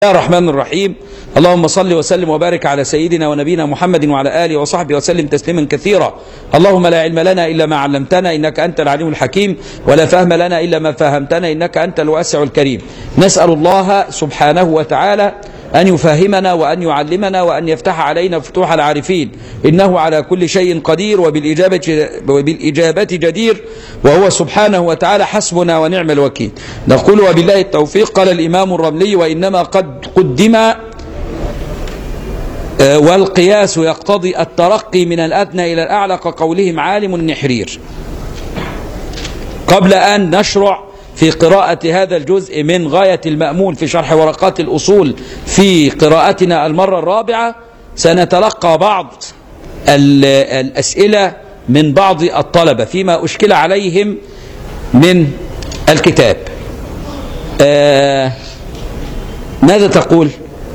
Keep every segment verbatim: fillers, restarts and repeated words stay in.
الله الرحمن الرحيم. اللهم صل وسلم وبارك على سيدنا ونبينا محمد وعلى آله وصحبه وسلم تسليما كثيرا. اللهم لا علم لنا إلا ما علمتنا إنك أنت العليم الحكيم، ولا فهم لنا إلا ما فهمتنا إنك أنت الواسع الكريم. نسأل الله سبحانه وتعالى أن يفهمنا وأن يعلمنا وأن يفتح علينا فتوح العارفين، إنه على كل شيء قدير وبالإجابة, وبالإجابة جدير، وهو سبحانه وتعالى حسبنا ونعم الوكيل. نقول وبالله التوفيق. قال الإمام الرملي: وإنما قد قدم والقياس يقتضي الترقي من الأدنى إلى الأعلى كقولهم عالم النحرير. قبل أن نشرع في قراءة هذا الجزء من غاية المأمول في شرح ورقات الأصول في قراءتنا المرة الرابعة، سنتلقى بعض الأسئلة من بعض الطلبة فيما أشكل عليهم من الكتاب. آه ماذا تقول؟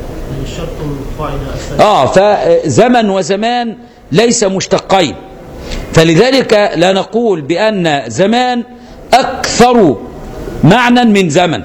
آه فزمن وزمان ليس مشتقين، فلذلك لا نقول بأن زمان أكثر معنى من زمن.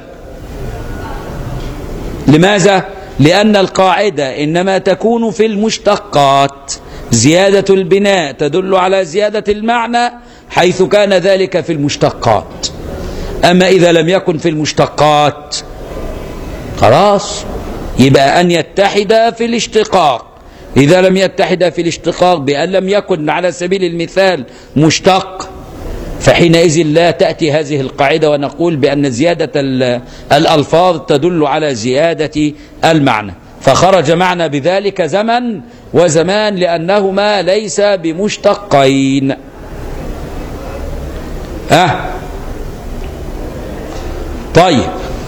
لماذا؟ لأن القاعدة إنما تكون في المشتقات. زيادة البناء تدل على زيادة المعنى حيث كان ذلك في المشتقات. أما إذا لم يكن في المشتقات خلاص يبقى أن يتحد في الاشتقاق. إذا لم يتحد في الاشتقاق بأن لم يكن على سبيل المثال مشتق، فحينئذ لا تأتي هذه القاعدة ونقول بأن زيادة الألفاظ تدل على زيادة المعنى. فخرج معنا بذلك زمن وزمان لأنهما ليس بمشتقين. أه طيب،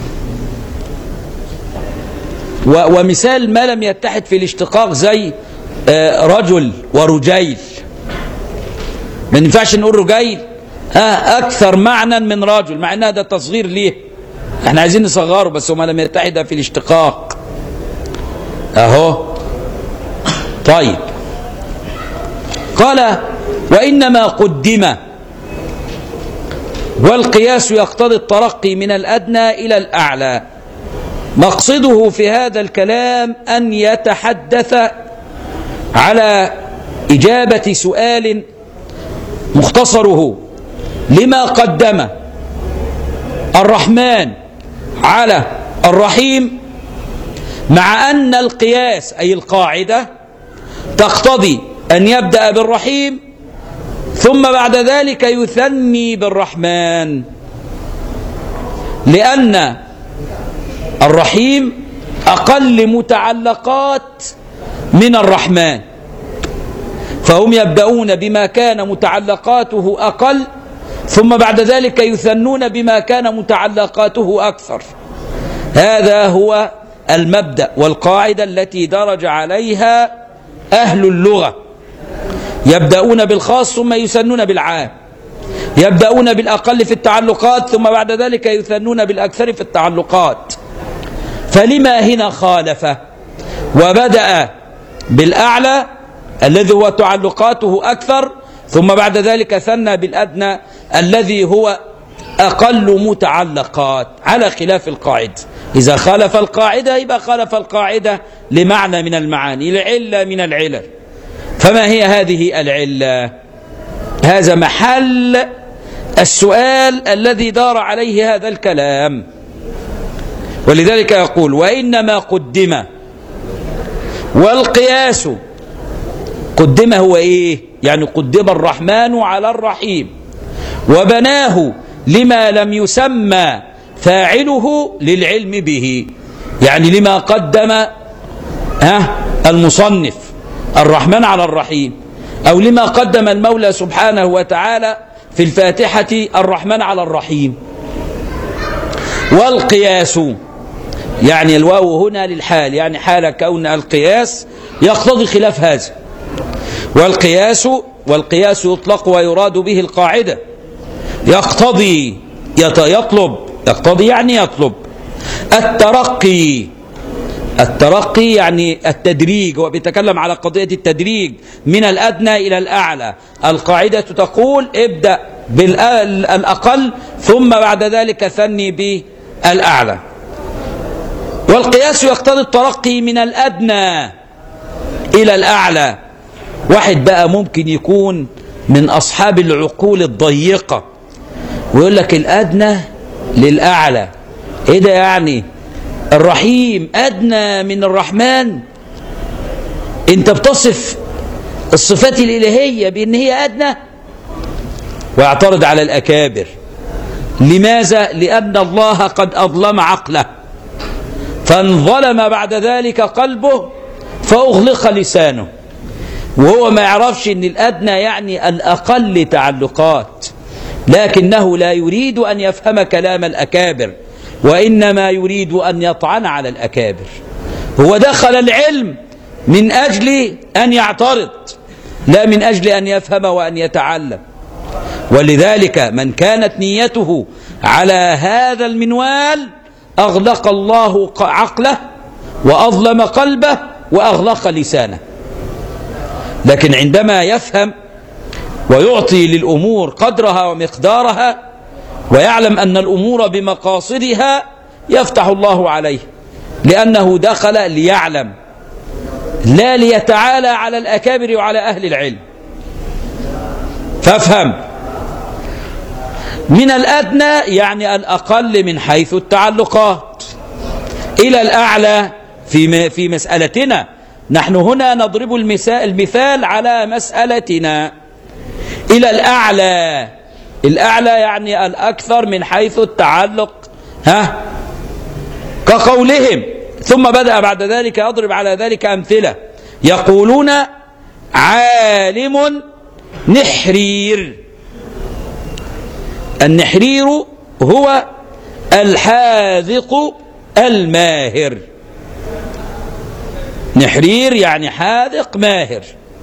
ومثال ما لم يتحد في الاشتقاق زي رجل ورجيل. ما ينفعش نقول رجيل ها أكثر معنى من رجل، مع أن هذا تصغير ليه، احنا عايزين نصغره بس هما لم يتحد في الاشتقاق اهو. طيب، قال: وإنما قدم والقياس يقتضي الترقي من الأدنى إلى الأعلى. مقصده في هذا الكلام أن يتحدث على إجابة سؤال مختصره: لما قدم الرحمن على الرحيم، مع أن القياس أي القاعدة تقتضي أن يبدأ بالرحيم ثم بعد ذلك يثني بالرحمن، لأن الرحيم أقل متعلقات من الرحمن، فهم يبدأون بما كان متعلقاته أقل ثم بعد ذلك يثنون بما كان متعلقاته أكثر. هذا هو المبدأ والقاعدة التي درج عليها أهل اللغة. يبدأون بالخاص ثم يثنون بالعام، يبدأون بالأقل في التعلقات ثم بعد ذلك يثنون بالأكثر في التعلقات. فلما هنا خالف وبدأ بالأعلى الذي هو تعلقاته أكثر ثم بعد ذلك ثنى بالأدنى الذي هو أقل متعلقات، على خلاف القاعدة. إذا خالف القاعدة يبقى خالف القاعدة لمعنى من المعاني، لعلة من العلل. فما هي هذه العلة؟ هذا محل السؤال الذي دار عليه هذا الكلام. ولذلك يقول: وإنما قدم والقياس. قدم هو إيه؟ يعني قدم الرحمن على الرحيم وبناه لما لم يسمى فاعله للعلم به، يعني لما قدم ها المصنف الرحمن على الرحيم، أو لما قدم المولى سبحانه وتعالى في الفاتحة الرحمن على الرحيم. والقياس يعني الواو هنا للحال، يعني حال كون القياس يقتضي خلاف هذا. والقياس والقياس يطلق ويراد به القاعدة. يقتضي يطلب يقتضي يعني يطلب الترقي. الترقي يعني التدريج، هو بيتكلم على قضية التدريج من الأدنى إلى الأعلى. القاعدة تقول: ابدأ بالأقل ثم بعد ذلك ثني بالأعلى. والقياس يقتضي الترقي من الأدنى إلى الأعلى. واحد بقى ممكن يكون من أصحاب العقول الضيقة ويقول لك الأدنى للأعلى. إيه ده يعني؟ الرحيم أدنى من الرحمن؟ أنت بتصف الصفات الإلهية بأن هي أدنى؟ ويعترض على الأكابر. لماذا؟ لأن الله قد أظلم عقله فانظلم بعد ذلك قلبه فأغلق لسانه، وهو ما يعرفش أن الأدنى يعني الأقل تعلقات، لكنه لا يريد أن يفهم كلام الأكابر وإنما يريد أن يطعن على الأكابر. هو دخل العلم من أجل أن يعترض لا من أجل أن يفهم وأن يتعلم. ولذلك من كانت نيته على هذا المنوال أغلق الله عقله وأظلم قلبه وأغلق لسانه. لكن عندما يفهم ويعطي للأمور قدرها ومقدارها ويعلم أن الأمور بمقاصدها يفتح الله عليه، لأنه دخل ليعلم لا ليتعالى على الأكابر وعلى أهل العلم. فافهم، من الأدنى يعني الأقل من حيث التعلقات إلى الأعلى في في مسألتنا. نحن هنا نضرب المثال على مسألتنا. إلى الأعلى، الأعلى يعني الأكثر من حيث التعلق، ها كقولهم. ثم بدأ بعد ذلك يضرب على ذلك أمثلة. يقولون عالم نحرير. النحرير هو الحاذق الماهر. نحرير يعني حاذق ماهر.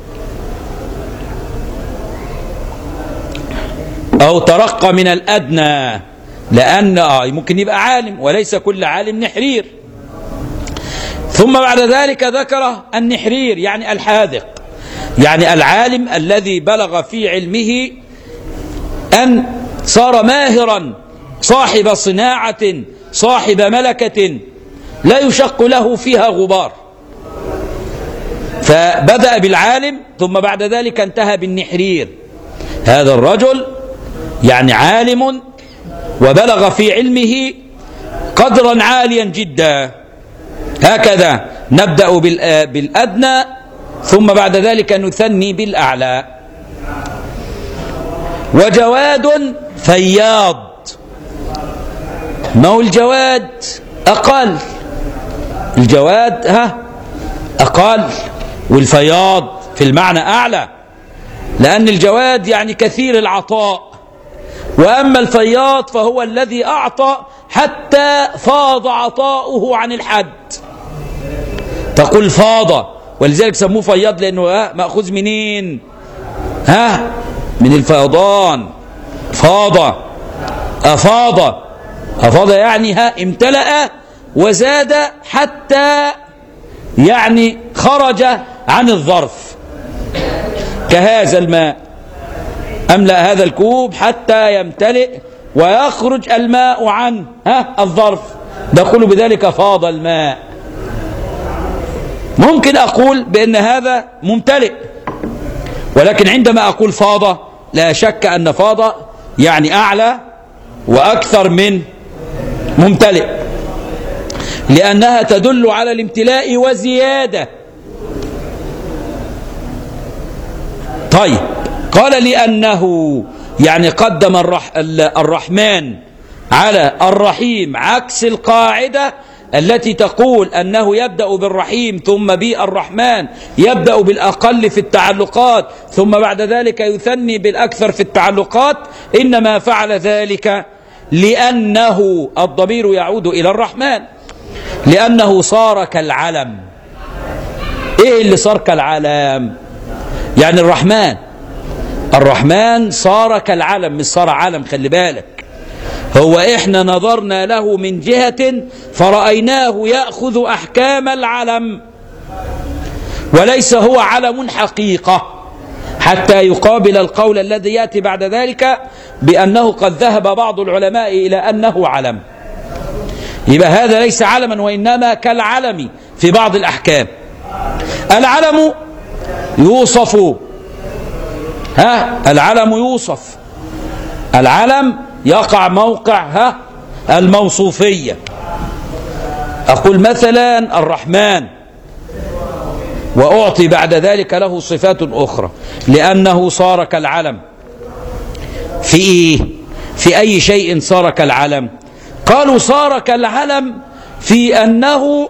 أو ترقى من الأدنى، لأن آه ممكن يبقى عالم وليس كل عالم نحرير. ثم بعد ذلك ذكر النحرير يعني الحاذق، يعني العالم الذي بلغ في علمه أن صار ماهرا، صاحب صناعة، صاحب ملكة لا يشق له فيها غبار. فبدأ بالعالم ثم بعد ذلك انتهى بالنحرير. هذا الرجل يعني عالم وبلغ في علمه قدرا عاليا جدا. هكذا نبدأ بالأدنى ثم بعد ذلك نثني بالأعلى. وجواد فياض. ما هو الجواد؟ أقل. الجواد ها أقل، والفياض في المعنى أعلى، لأن الجواد يعني كثير العطاء، وأما الفياض فهو الذي أعطى حتى فاض عطاؤه عن الحد. تقول فاض، ولذلك سموه فياض لأنه مأخوذ منين؟ ها من الفيضان. فاض، أفاض. أفاض يعني ها امتلأ وزاد حتى يعني خرج عن الظرف. كهذا الماء، أملأ هذا الكوب حتى يمتلئ ويخرج الماء عن ها الظرف، نقول بذلك فاض الماء. ممكن أقول بأن هذا ممتلئ، ولكن عندما أقول فاض لا شك أن فاض يعني أعلى وأكثر من ممتلئ، لأنها تدل على الامتلاء وزيادة. طيب، قال لأنه يعني قدم الرح الرحمن على الرحيم عكس القاعدة التي تقول أنه يبدأ بالرحيم ثم بالرحمن يبدأ بالأقل في التعلقات ثم بعد ذلك يثني بالأكثر في التعلقات. إنما فعل ذلك لأنه الضمير يعود إلى الرحمن، لأنه صار كالعلم. إيه اللي صار كالعلم؟ يعني الرحمن الرحمن صار كالعلم، مش صار علم، خلي بالك. هو إحنا نظرنا له من جهة فرأيناه يأخذ أحكام العلم، وليس هو علم حقيقة، حتى يقابل القول الذي يأتي بعد ذلك بأنه قد ذهب بعض العلماء إلى أنه علم. يبقى هذا ليس علما وإنما كالعلم في بعض الأحكام. العلم يوصف، ها العلم يوصف، العلم يقع موقع ها الموصوفية. أقول مثلا الرحمن، وأعطي بعد ذلك له صفات أخرى لأنه صار كالعلم. في إيه؟ في أي شيء صار كالعلم؟ قالوا صار كالعلم في أنه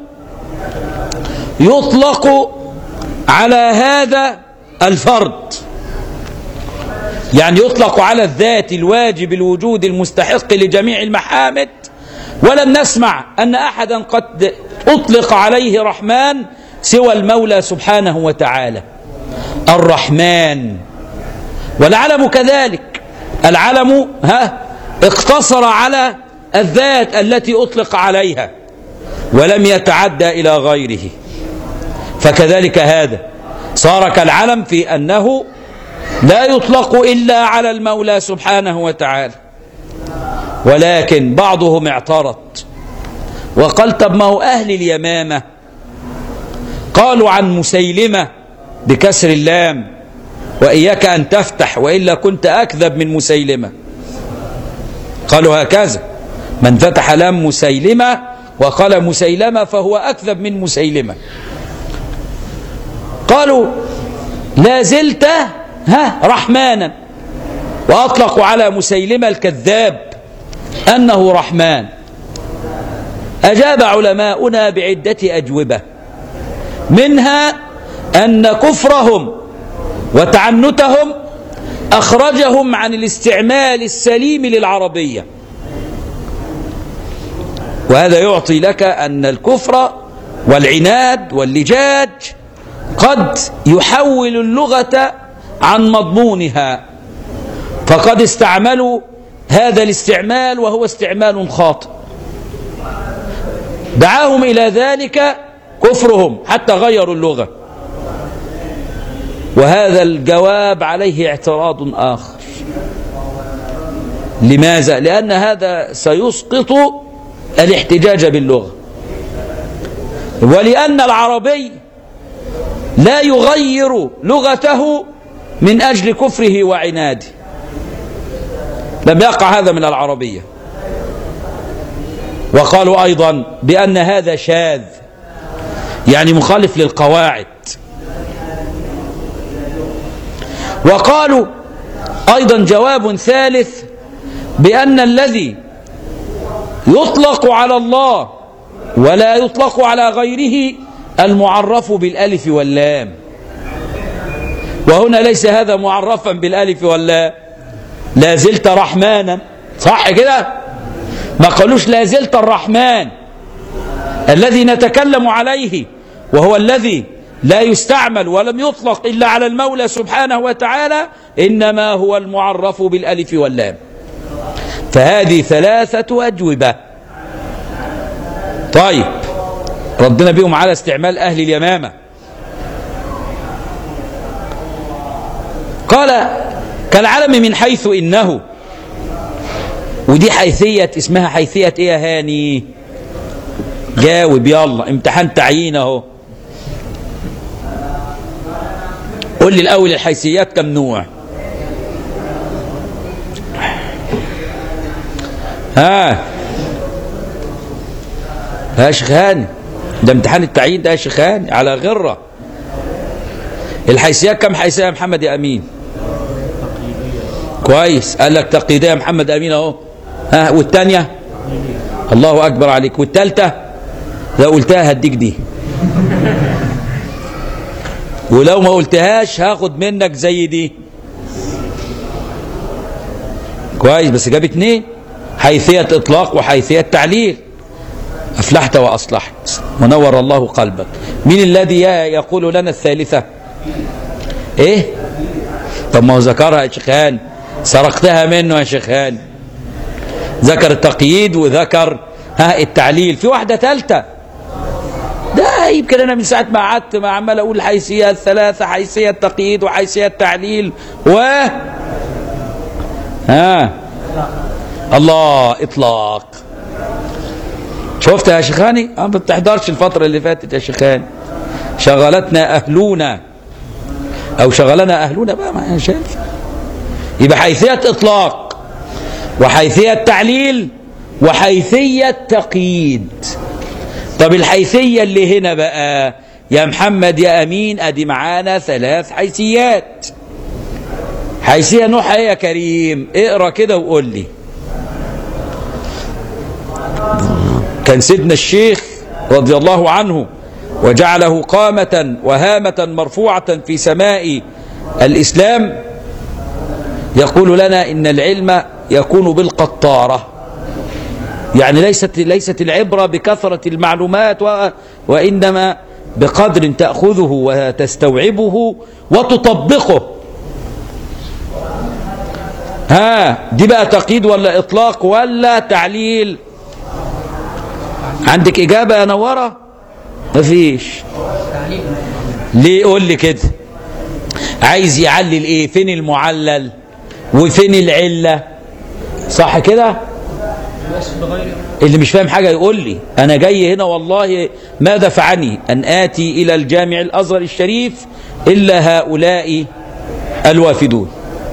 يطلق على هذا الفرد، يعني يطلق على الذات الواجب الوجود المستحق لجميع المحامد، ولم نسمع أن أحدا قد أطلق عليه رحمن سوى المولى سبحانه وتعالى الرحمن. والعلم كذلك، العلم ها اقتصر على الذات التي أطلق عليها ولم يتعدى إلى غيره، فكذلك هذا صار كالعلم في أنه لا يطلق إلا على المولى سبحانه وتعالى. ولكن بعضهم اعترض وقال طب ما هو أهل اليمامة قالوا عن مسيلمة بكسر اللام، وإياك أن تفتح وإلا كنت أكذب من مسيلمة. قالوا هكذا، من فتح لام مسيلمة وقال مسيلمة فهو أكذب من مسيلمة. قالوا لا زلت ها رحمانا، وأطلقوا على مسيلمة الكذاب أنه رحمن. أجاب علماؤنا بعدة أجوبة، منها أن كفرهم وتعنتهم أخرجهم عن الاستعمال السليم للعربية، وهذا يعطي لك أن الكفر والعناد واللجاج قد يحول اللغة عن مضمونها، فقد استعملوا هذا الاستعمال وهو استعمال خاطئ دعاهم إلى ذلك كفرهم حتى غيروا اللغة. وهذا الجواب عليه اعتراض آخر. لماذا؟ لأن هذا سيسقط الاحتجاج باللغة، ولأن العربي لا يغير لغته من أجل كفره وعناده، لم يقع هذا من العربية. وقالوا أيضا بأن هذا شاذ، يعني مخالف للقواعد. وقالوا أيضا جواب ثالث بأن الذي يطلق على الله ولا يطلق على غيره المعرف بالألف واللام، وهنا ليس هذا معرفا بالألف واللام. لا زلت رحمانا، صح كده؟ ما قالوش لا زلت الرحمن الذي نتكلم عليه، وهو الذي لا يستعمل ولم يطلق إلا على المولى سبحانه وتعالى، إنما هو المعرف بالألف واللام. فهذه ثلاثة أجوبة. طيب ردنا بهم على استعمال أهل اليمامة. قال كالعلم من حيث إنه، ودي حيثية اسمها حيثية إيه يا هاني؟ جاوب يلا، امتحان تعيين اهو. قول لي الأول الحيثيات كم نوع؟ ها يا شيخ هاني، ده امتحان التعيين ده يا شيخ هاني على غرة. الحيثيات كم حيثية يا محمد يا أمين؟ كويس، قال لك تقييدية يا محمد أمين اهو. ها والثانية؟ الله أكبر عليك. والثالثة؟ لو قلتها هديك دي، ولو ما قلتهاش هاخد منك زي دي. كويس، بس جاب اتنين، حيثية إطلاق وحيثية تعليل. أفلحت وأصلحت، ونور الله قلبك. مين الذي يقول لنا الثالثة؟ إيه؟ طب ما هو ذكرها يا شيخان، سرقتها منه يا شيخان. ذكر التقييد وذكر ها التعليل. في واحدة ثالثة، ده يمكن أنا من ساعة ما قعدت ما عمال أقول حيثيات ثلاثة، حيثية تقييد وحيثية تعليل و ها الله إطلاق. شفت يا شيخاني؟ ما بتحضرش الفترة اللي فاتت يا شيخاني. شغلتنا أهلنا أو شغلنا أهلنا بقى، ما شايف. يبقى حيثية إطلاق وحيثية تعليل وحيثية تقييد. طب الحيثية اللي هنا بقى يا محمد يا أمين، أدي معانا ثلاث حيثيات. حيثية نوعها إيه يا كريم؟ اقرأ كده وقول لي. كان سيدنا الشيخ رضي الله عنه وجعله قامة وهامة مرفوعة في سماء الإسلام يقول لنا إن العلم يكون بالقطارة، يعني ليست ليست العبرة بكثرة المعلومات و... وإنما بقدر تأخذه وتستوعبه وتطبقه. ها دي بقى تقييد ولا إطلاق ولا تعليل؟ عندك إجابة يا نورة؟ مفيش. ليه؟ قول لي كده. عايز يعلل إيه؟ فين المعلل وفين العلة؟ صح كده؟ اللي مش فاهم حاجة يقول لي. أنا جاي هنا والله ما دفعني أن آتي إلى الجامع الأزهر الشريف إلا هؤلاء الوافدون.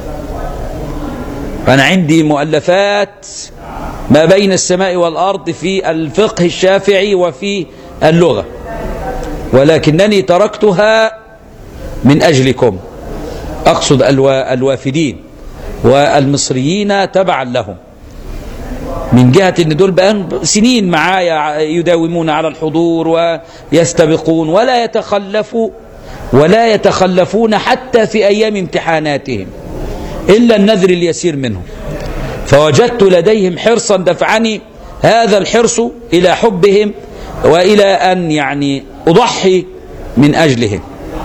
أنا عندي مؤلفات ما بين السماء والأرض في الفقه الشافعي وفي اللغة، ولكنني تركتها من أجلكم، أقصد الوافدين والمصريين تبعا لهم، من جهة أن دول بقى سنين معايا يداومون على الحضور ويستبقون ولا يتخلفوا ولا يتخلفون حتى في أيام امتحاناتهم إلا النذر اليسير منهم. فوجدت لديهم حرصا دفعني هذا الحرص إلى حبهم وإلى أن يعني أضحي من أجلهم.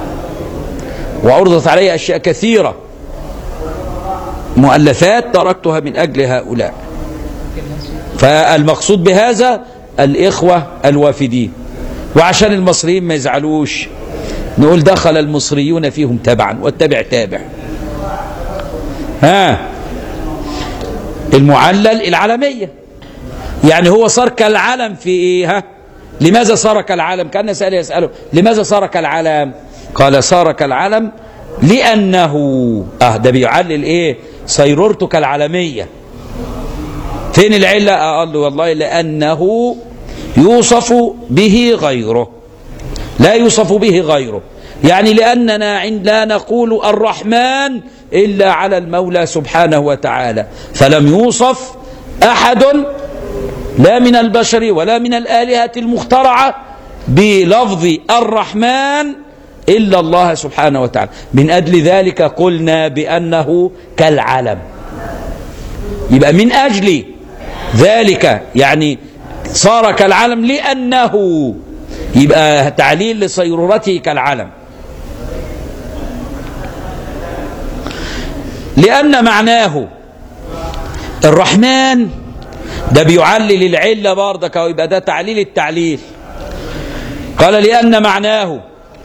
وعرضت علي أشياء كثيرة، مؤلفات تركتها من أجل هؤلاء. فالمقصود بهذا الإخوة الوافدين. وعشان المصريين ما يزعلوش نقول دخل المصريون فيهم تبعا والتبع تابع. ها المعلل العالمية، يعني هو صار كالعلم في إيه؟ ها لماذا صار كالعلم؟ كأن سأل يسأله لماذا صار كالعلم؟ قال صار كالعلم لأنه اه ده بيعلل إيه؟ صيرورته كالعالمية. فين العلة؟ قال له والله لأنه يوصف به غيره، لا يوصف به غيره، يعني لأننا عند لا نقول الرحمن إلا على المولى سبحانه وتعالى، فلم يوصف أحد لا من البشر ولا من الآلهة المخترعة بلفظ الرحمن إلا الله سبحانه وتعالى. من أجل ذلك قلنا بأنه كالعلم. يبقى من أجل ذلك يعني صار كالعلم لأنه، يبقى تعليل لصيرورته كالعلم. لأن معناه الرحمن ده بيعلل العلة برضك، ويبقى ده تعليل التعليل. قال لأن معناه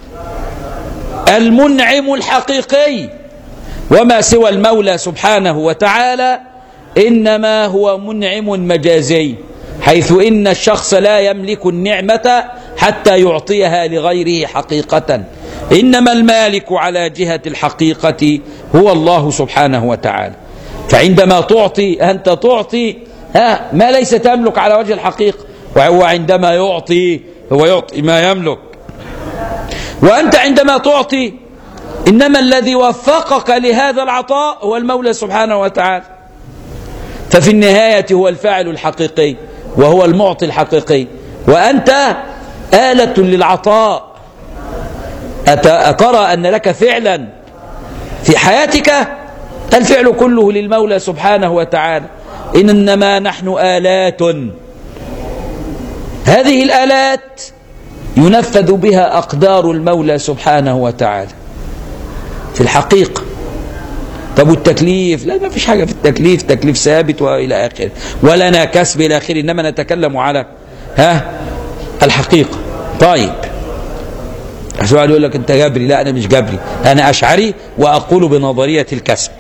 المنعم الحقيقي، وما سوى المولى سبحانه وتعالى إنما هو منعم مجازي، حيث إن الشخص لا يملك النعمة حتى يعطيها لغيره حقيقة، إنما المالك على جهة الحقيقة هو الله سبحانه وتعالى. فعندما تعطي أنت تعطي ها ما ليس تملك على وجه الحقيقة، وهو عندما يعطي هو يعطي ما يملك. وأنت عندما تعطي إنما الذي وفقك لهذا العطاء هو المولى سبحانه وتعالى. ففي النهاية هو الفاعل الحقيقي وهو المعطي الحقيقي، وأنت آلة للعطاء. أترى أن لك فعلا في حياتك؟ الفعل كله للمولى سبحانه وتعالى، إنما نحن آلات. هذه الآلات ينفذ بها أقدار المولى سبحانه وتعالى في الحقيقة. طب والتكليف؟ لا، ما فيش حاجة في التكليف، تكليف ثابت وإلى آخره، ولنا كسب إلى آخره، إنما نتكلم على ها الحقيقة. طيب سؤال يقول لك أنت جبري. لا، أنا مش جبري، أنا أشعري وأقول بنظرية الكسب.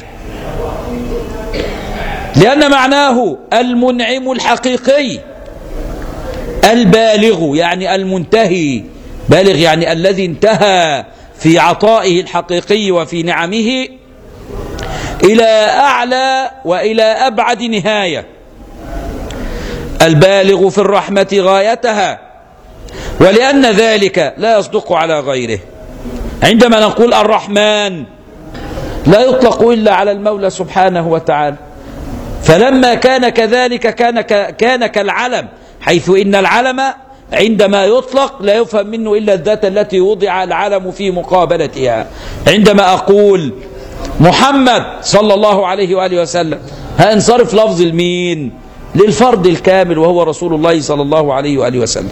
لأن معناه المنعم الحقيقي البالغ يعني المنتهي، بالغ يعني الذي انتهى في عطائه الحقيقي وفي نعمه إلى أعلى وإلى أبعد نهاية، البالغ في الرحمة غايتها. ولأن ذلك لا يصدق على غيره. عندما نقول الرحمن لا يطلق إلا على المولى سبحانه وتعالى، فلما كان كذلك كان كان كالعلم، حيث إن العلم عندما يطلق لا يفهم منه إلا الذات التي وضع العلم في مقابلتها. عندما أقول محمد صلى الله عليه وآله وسلم هانصرف لفظ المين؟ للفرد الكامل وهو رسول الله صلى الله عليه وآله وسلم.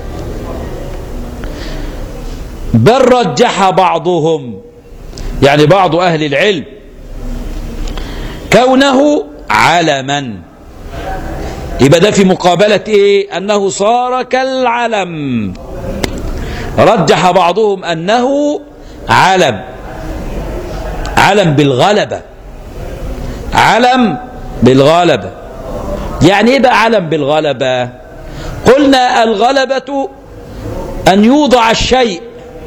بل رجح بعضهم يعني بعض أهل العلم كونه علما، يبقى ده في مقابلة إيه؟ أنه صار كالعلم. رجح بعضهم أنه علم، علم بالغلبة، علم بالغلبة. يعني إيه بقى علم بالغلبة؟ قلنا الغلبة أن يوضع الشيء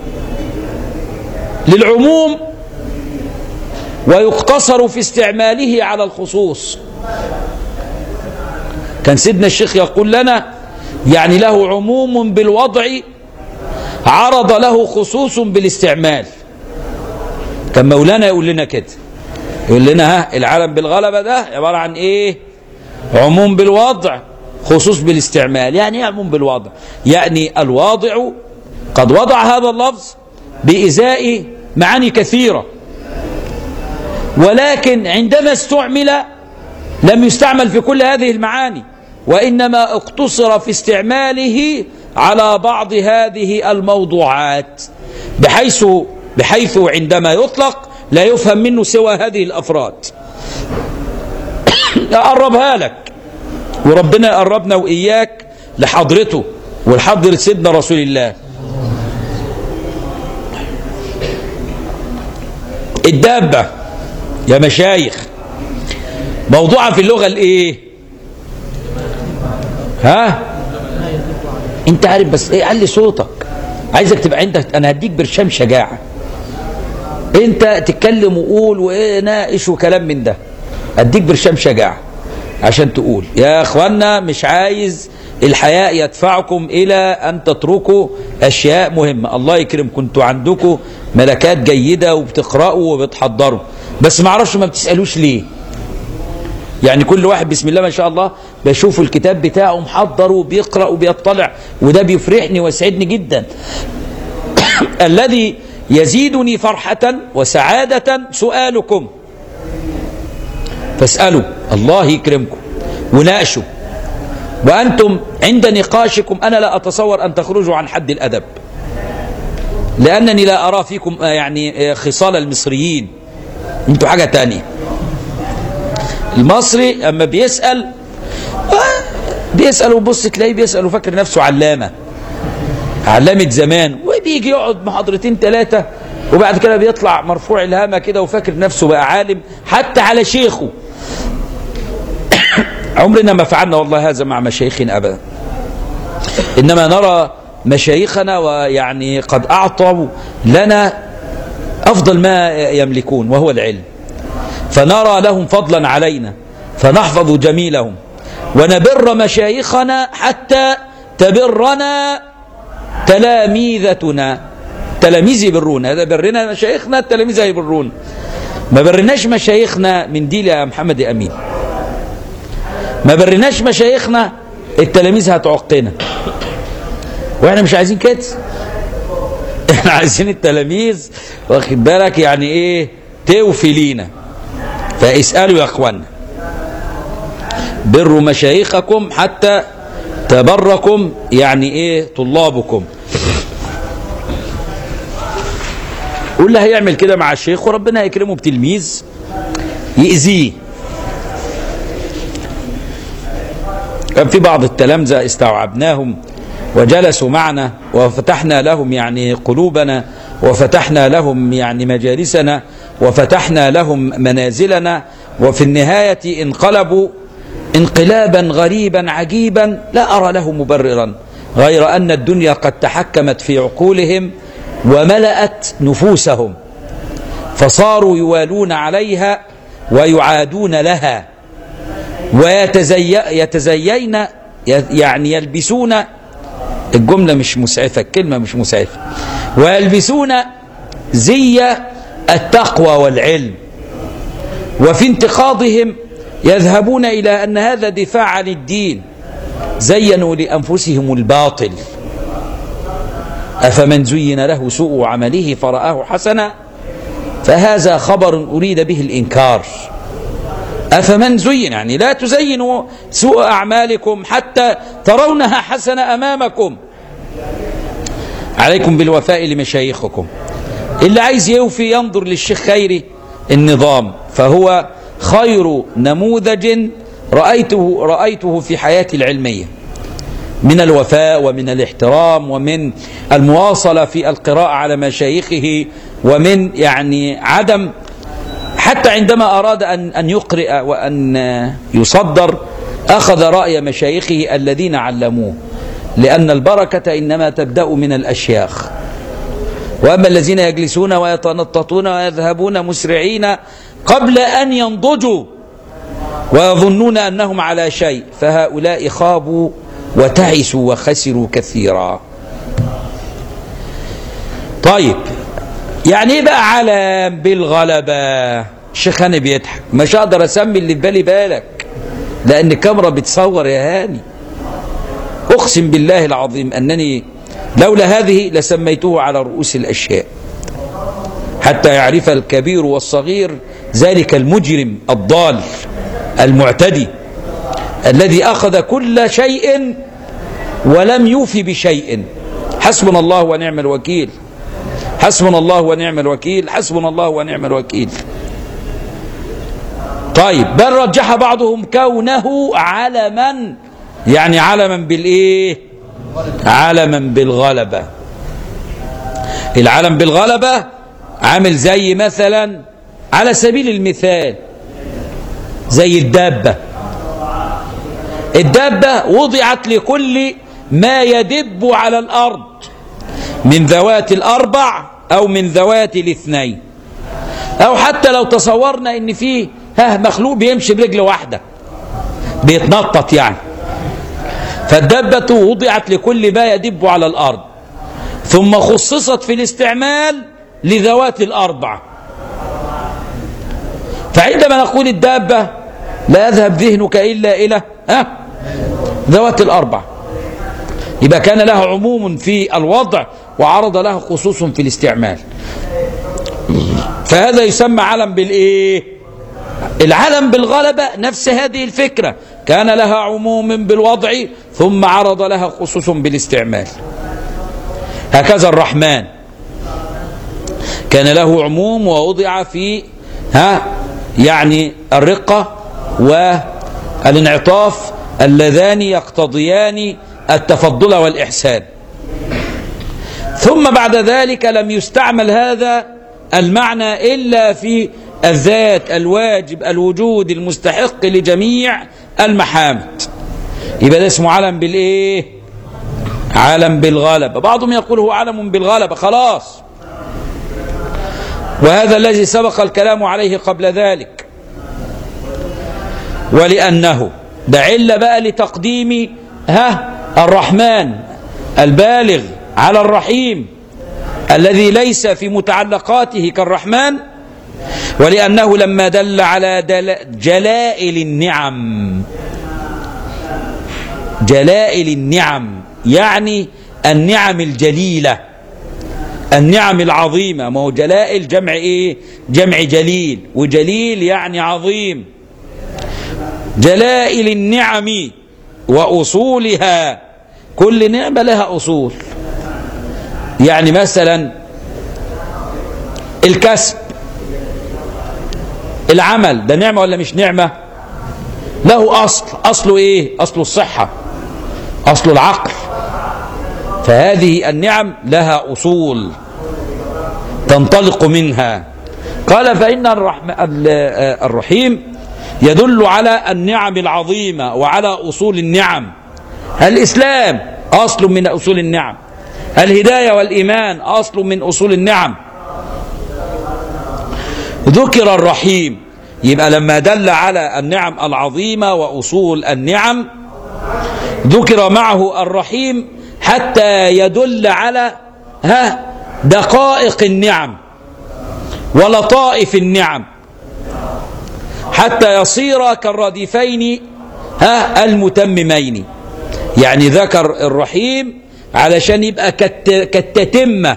للعموم ويقتصر في استعماله على الخصوص. كان سيدنا الشيخ يقول لنا يعني له عموم بالوضع عرض له خصوص بالاستعمال. كان مولانا يقول لنا كده، يقول لنا ها العلم بالغلبة ده عبارة عن ايه؟ عموم بالوضع خصوص بالاستعمال. يعني ايه عموم بالوضع؟ يعني الواضع قد وضع هذا اللفظ بإزاء معاني كثيرة، ولكن عندما استعمل لم يستعمل في كل هذه المعاني، وإنما اقتصر في استعماله على بعض هذه الموضوعات، بحيث بحيث عندما يطلق لا يفهم منه سوى هذه الأفراد. أقربها لك، وربنا قربنا وإياك لحضرته ولحضرة سيدنا رسول الله. الدابة يا مشايخ موضوعة في اللغة الايه؟ ها؟ انت عارف بس ايه؟ علي صوتك، عايزك تبقى عندك، انا هديك برشام شجاعة، انت تتكلم وقول وايه ناقش وكلام من ده، اديك برشام شجاعة عشان تقول. يا اخوانا مش عايز الحياء يدفعكم الى ان تتركوا اشياء مهمة. الله يكرمكم، انتوا عندكم ملكات جيدة وبتقرأوا وبتحضروا، بس ما اعرفش ما بتسألوش ليه. يعني كل واحد بسم الله ما شاء الله بشوف الكتاب بتاعه محضر وبيقرأ وبيطلع، وده بيفرحني ويسعدني جدا. الذي يزيدني فرحة وسعادة سؤالكم، فاسألوا الله يكرمكم وناقشوا. وأنتم عند نقاشكم أنا لا أتصور أن تخرجوا عن حد الأدب، لأنني لا أرى فيكم يعني خصال المصريين، أنتم حاجة تانية. المصري أما بيسأل بيسأل وبص تلاقيه بيسأل وفاكر نفسه علامة، علامة زمان، وبيجي يقعد محاضرتين ثلاثة وبعد كده بيطلع مرفوع الهامة كده وفاكر نفسه بقى عالم حتى على شيخه. عمرنا ما فعلنا والله هذا مع مشايخنا أبدا، إنما نرى مشايخنا ويعني قد أعطوا لنا أفضل ما يملكون وهو العلم، فنرى لهم فضلا علينا فنحفظ جميلهم ونبر مشايخنا حتى تبرنا تلاميذتنا. تلاميذ يبرون، هذا برنا مشايخنا، التلاميذ يبرون. ما برناش مشايخنا من ديل يا محمد أمين، ما برناش مشايخنا التلاميذ هتعقنا، واحنا مش عايزين كده. احنا عايزين التلاميذ واخد بالك يعني ايه توفي لينا. فاسألوا يا اخوانا، بروا مشايخكم حتى تبركم يعني ايه طلابكم. واللي هيعمل كده مع الشيخ وربنا يكرمه بتلميذ يأذيه. كان في بعض التلامذة استوعبناهم وجلسوا معنا وفتحنا لهم يعني قلوبنا، وفتحنا لهم يعني مجالسنا، وفتحنا لهم منازلنا، وفي النهاية انقلبوا انقلابا غريبا عجيبا لا أرى له مبررا. غير أن الدنيا قد تحكمت في عقولهم وملأت نفوسهم، فصاروا يوالون عليها ويعادون لها، ويتزين يعني يلبسون، الجملة مش مسعفة، الكلمة مش مسعفة، ويلبسون زي التقوى والعلم، وفي انتقاضهم يذهبون إلى أن هذا دفاع عن الدين، زينوا لأنفسهم الباطل. أفمن زين له سوء عمله فرآه حسنا، فهذا خبر أريد به الإنكار. أفمن زين، يعني لا تزينوا سوء أعمالكم حتى ترونها حسنة أمامكم. عليكم بالوفاء لمشايخكم. اللي عايز يوفي ينظر للشيخ خيري النظام، فهو خير نموذج رأيته رأيته في حياتي العلمية من الوفاء ومن الاحترام ومن المواصلة في القراءة على مشايخه، ومن يعني عدم حتى عندما أراد أن أن يقرئ وأن يصدر أخذ رأي مشايخه الذين علموه، لأن البركة إنما تبدأ من الأشياخ. وأما الذين يجلسون ويتنططون ويذهبون مسرعين قبل أن ينضجوا ويظنون أنهم على شيء، فهؤلاء خابوا وتعسوا وخسروا كثيرا. طيب، يعني ايه بقى علم بالغلبة؟ الشيخ هاني بيضحك، مش هقدر اسمي اللي في بالي بالك لان الكاميرا بتصور يا هاني. اقسم بالله العظيم انني لولا هذه لسميته على رؤوس الاشياء، حتى يعرف الكبير والصغير ذلك المجرم الضال المعتدي الذي اخذ كل شيء ولم يوفي بشيء. حسبنا الله ونعم الوكيل، حسبنا الله ونعم الوكيل، حسبنا الله ونعم الوكيل. طيب، بل رجح بعضهم كونه علما، يعني علما بالايه؟ علما بالغلبة. العلم بالغلبة عامل زي مثلا على سبيل المثال زي الدابة. الدابة وضعت لكل ما يدب على الأرض من ذوات الأربع أو من ذوات الاثنين، أو حتى لو تصورنا إن فيه ها مخلوق بيمشي برجل واحدة بيتنطط يعني. فالدابة وضعت لكل ما يدب على الأرض، ثم خصصت في الاستعمال لذوات الأربع. فعندما نقول الدابة لا يذهب ذهنك إلا إلى ها ذوات الأربع، يبقى كان لها عموم في الوضع وعرض لها خصوص في الاستعمال. فهذا يسمى علم بالإيه؟ العلم بالغلبة نفس هذه الفكرة، كان لها عموم بالوضع ثم عرض لها خصوص بالاستعمال. هكذا الرحمن كان له عموم ووضع في ها يعني الرقة والانعطاف اللذان يقتضيان التفضل والإحسان، ثم بعد ذلك لم يستعمل هذا المعنى إلا في الذات الواجب الوجود المستحق لجميع المحامد. يبقى ده اسمه علم بالإيه؟ علم بالغلبة. بعضهم يقول هو علم بالغلبة خلاص، وهذا الذي سبق الكلام عليه قبل ذلك. ولأنه ده علة بقى لتقديم ها الرحمن البالغ على الرحيم الذي ليس في متعلقاته كالرحمن، ولأنه لما دل على دل جلائل النعم، جلائل النعم يعني النعم الجليلة، النعم العظيمة. ما هو جلائل جمع ايه؟ جمع جليل، وجليل يعني عظيم. جلائل النعم وأصولها، كل نعمة لها أصول. يعني مثلا الكسب، العمل ده نعمة ولا مش نعمة؟ له أصل، أصله إيه؟ أصل الصحة، أصل العقل. فهذه النعم لها أصول تنطلق منها. قال فإن الرحيم يدل على النعم العظيمة وعلى أصول النعم. الإسلام أصل من أصول النعم. الهداية والإيمان أصل من أصول النعم. ذكر الرحيم، يبقى لما دل على النعم العظيمة وأصول النعم ذكر معه الرحيم حتى يدل على ها دقائق النعم ولطائف النعم، حتى يصير كالرديفين ها المتممين. يعني ذكر الرحيم علشان يبقى كالتتمة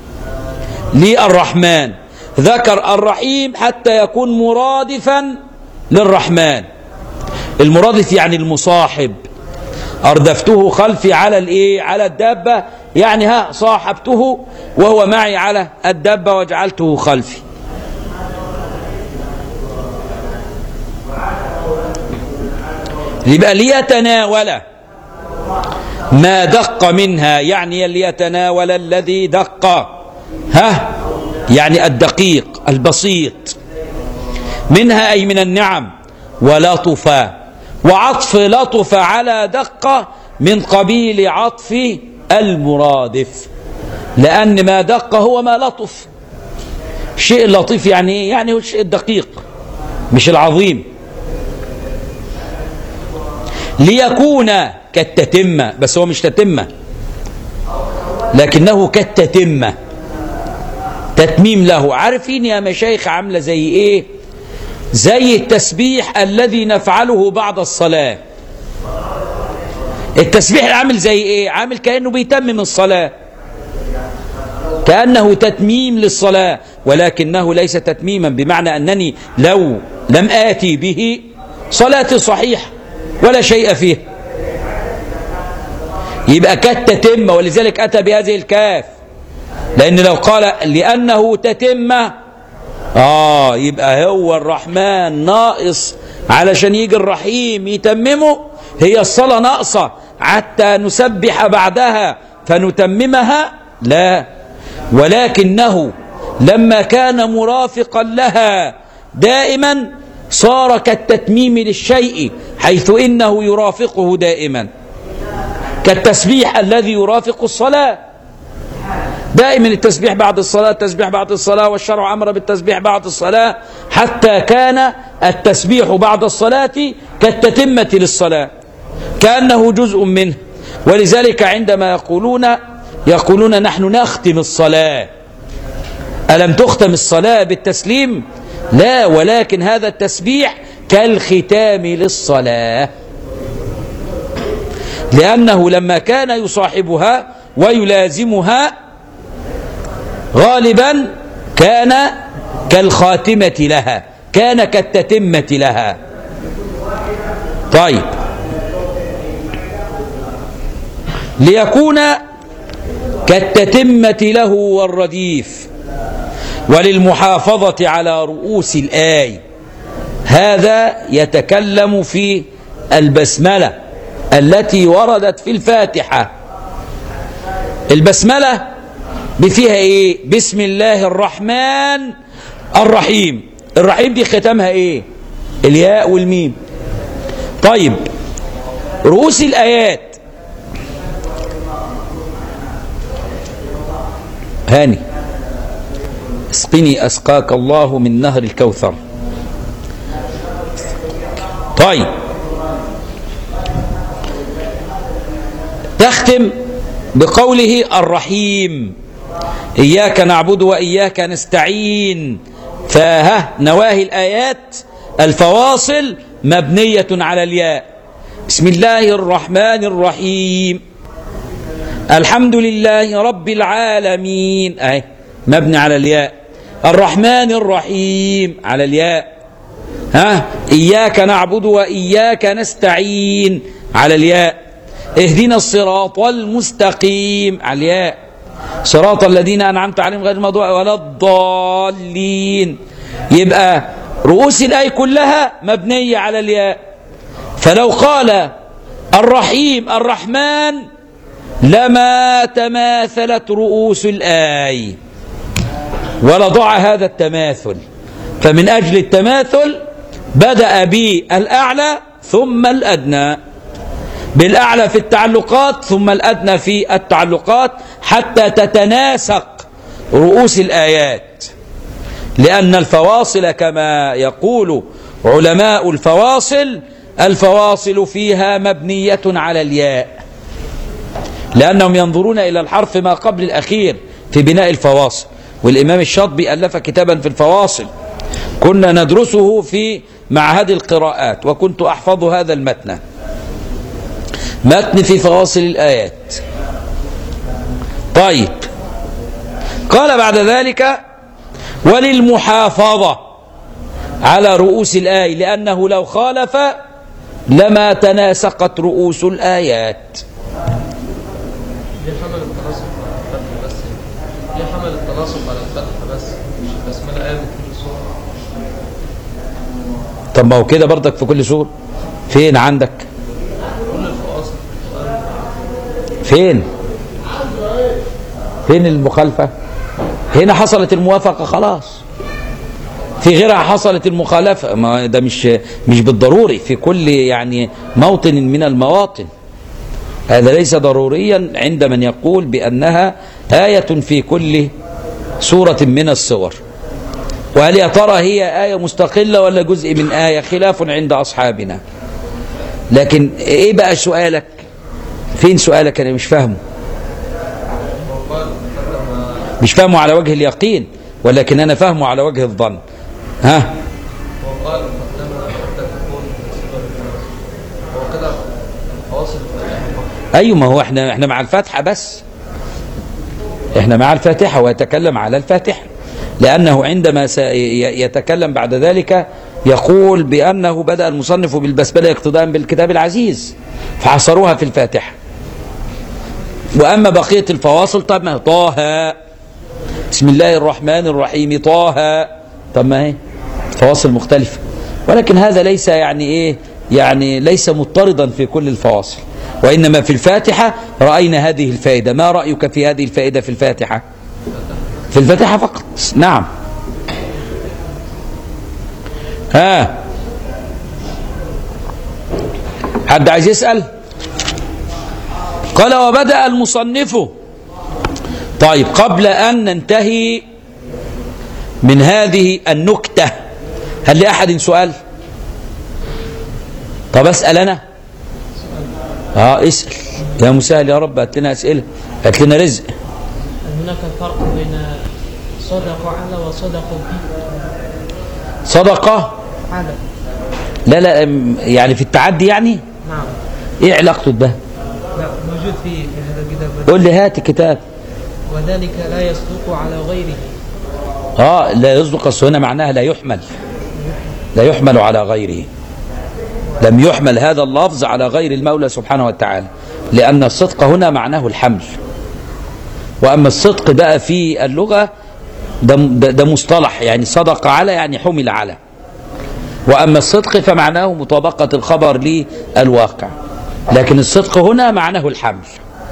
للرحمن، ذكر الرحيم حتى يكون مرادفا للرحمن. المرادف يعني المصاحب. أردفته خلفي على الإيه؟ على الدابة، يعني ها صاحبته وهو معي على الدابة وجعلته خلفي. يبقى ليتناول ما دق منها، يعني ليتناول الذي دق، ها يعني الدقيق البسيط منها، أي من النعم. ولطف، وعطف لطف على دق من قبيل عطف المرادف، لأن ما دق هو ما لطف. الشيء اللطيف يعني ايه؟ يعني هو الشيء الدقيق مش العظيم. ليكون كالتتمة، بس هو مش تتمة لكنه كالتتمة، تتميم له. عارفين يا مشايخ عاملة زي ايه؟ زي التسبيح الذي نفعله بعد الصلاة. التسبيح عامل زي ايه؟ عامل كأنه بيتمم الصلاة، كأنه تتميم للصلاة، ولكنه ليس تتميما، بمعنى أنني لو لم آتي به صلاتي صحيح ولا شيء فيه. يبقى كالتتمة، ولذلك أتى بهذه الكاف، لأن لو قال لأنه تتمة آه يبقى هو الرحمن ناقص علشان يجي الرحيم يتممه، هي الصلاة ناقصة حتى نسبح بعدها فنتممها، لا، ولكنه لما كان مرافقا لها دائما صار كالتتميم للشيء، حيث إنه يرافقه دائما، كالتسبيح الذي يرافق الصلاة. دائما التسبيح بعد الصلاة، التسبيح بعد الصلاة، والشرع أمر بالتسبيح بعد الصلاة، حتى كان التسبيح بعد الصلاة كالتتمة للصلاة، كأنه جزء منه. ولذلك عندما يقولون يقولون نحن نختم الصلاة، ألم تختم الصلاة بالتسليم؟ لا، ولكن هذا التسبيح كالختام للصلاة، لأنه لما كان يصاحبها ويلازمها غالبا كان كالخاتمة لها، كان كالتتمة لها. طيب، ليكون كالتتمة له والرديف. وللمحافظة على رؤوس الآية، هذا يتكلم في البسملة التي وردت في الفاتحة. البسملة بفيها ايه؟ بسم الله الرحمن الرحيم. الرحيم دي ختامها ايه؟ الياء والميم. طيب، رؤوس الآيات، هاني اسقني أسقاك الله من نهر الكوثر. طيب، تختم بقوله الرحيم، إياك نعبد وإياك نستعين. فها نواهي الآيات الفواصل مبنية على الياء. بسم الله الرحمن الرحيم، الحمد لله رب العالمين، أهي مبني على الياء. الرحمن الرحيم على الياء. ها إياك نعبد وإياك نستعين على الياء. اهدنا الصراط المستقيم على الياء. صراط الذين أنعمت عليهم غير المغضوب ولا الضالين. يبقى رؤوس الآية كلها مبنية على الياء. فلو قال الرحيم الرحمن لما تماثلت رؤوس الآية ولضع هذا التماثل، فمن أجل التماثل بدأ بالأعلى ثم الأدنى. بالأعلى في التعلقات ثم الأدنى في التعلقات حتى تتناسق رؤوس الآيات، لأن الفواصل كما يقول علماء الفواصل الفواصل فيها مبنية على الياء، لأنهم ينظرون إلى الحرف ما قبل الأخير في بناء الفواصل. والإمام الشاطبي ألف كتابا في الفواصل كنا ندرسه في معهد القراءات، وكنت أحفظ هذا المتن، متن في فواصل الآيات. طيب، قال بعد ذلك وللمحافظة على رؤوس الآية، لأنه لو خالف لما تناسقت رؤوس الآيات. ليه حمل التناسق على الفتح بس؟ ليه حمل التناسق على الفتح بس؟ مش البسملة آية من كل سورة؟ طب ما هو كده برضك في كل سورة. فين عندك؟ كل الفواصل. فين؟ فين المخالفة؟ هنا حصلت الموافقة خلاص، في غيرها حصلت المخالفة. ما ده مش مش بالضروري في كل يعني موطن من المواطن، هذا ليس ضروريا عند من يقول بأنها آية في كل سورة من السور. وهل يا ترى هي آية مستقلة ولا جزء من آية؟ خلاف عند أصحابنا. لكن إيه بقى سؤالك؟ فين سؤالك؟ أنا مش فاهمه مش فاهمه على وجه اليقين، ولكن أنا فاهمه على وجه الظن. ها؟ وقال مقدمة حتى تكون هو كده فواصل الفتح. أيوة، ما هو احنا احنا مع الفاتحة بس، احنا مع الفاتحة ويتكلم على الفاتحة، لأنه عندما يتكلم بعد ذلك يقول بأنه بدأ المصنف بالبسملة اقتداء بالكتاب العزيز فحصروها في الفاتحة. وأما بقية الفواصل طب ما طه بسم الله الرحمن الرحيم طه، طب ما هي فواصل مختلفة، ولكن هذا ليس يعني ايه يعني ليس مضطردا في كل الفواصل، وإنما في الفاتحة رأينا هذه الفائدة. ما رأيك في هذه الفائدة في الفاتحة؟ في الفاتحة فقط. نعم. ها، حد عايز يسأل؟ قال وبدأ المصنف. طيب، قبل أن ننتهي من هذه النكتة هل لأحد سؤال؟ طب أسأل أنا؟ اه اسأل يا مسهل يا رب، هات لنا أسئلة، هات لنا رزق. هناك فرق بين صدق على وصدق به. صدقة على لا لا يعني في التعدي يعني؟ نعم. ايه علاقته ده؟ لا موجود في في هذا الكتاب. قول لي هات الكتاب. وذلك لا يصدق على غيره. اه لا يصدق، اصل هنا معناها لا يحمل، لا يحمل على غيره. لم يحمل هذا اللفظ على غير المولى سبحانه وتعالى، لأن الصدق هنا معناه الحمل. وأما الصدق بقى في اللغة ده, ده, ده مصطلح، يعني صدق على يعني حمل على. وأما الصدق فمعناه مطابقة الخبر للواقع، لكن الصدق هنا معناه الحمل.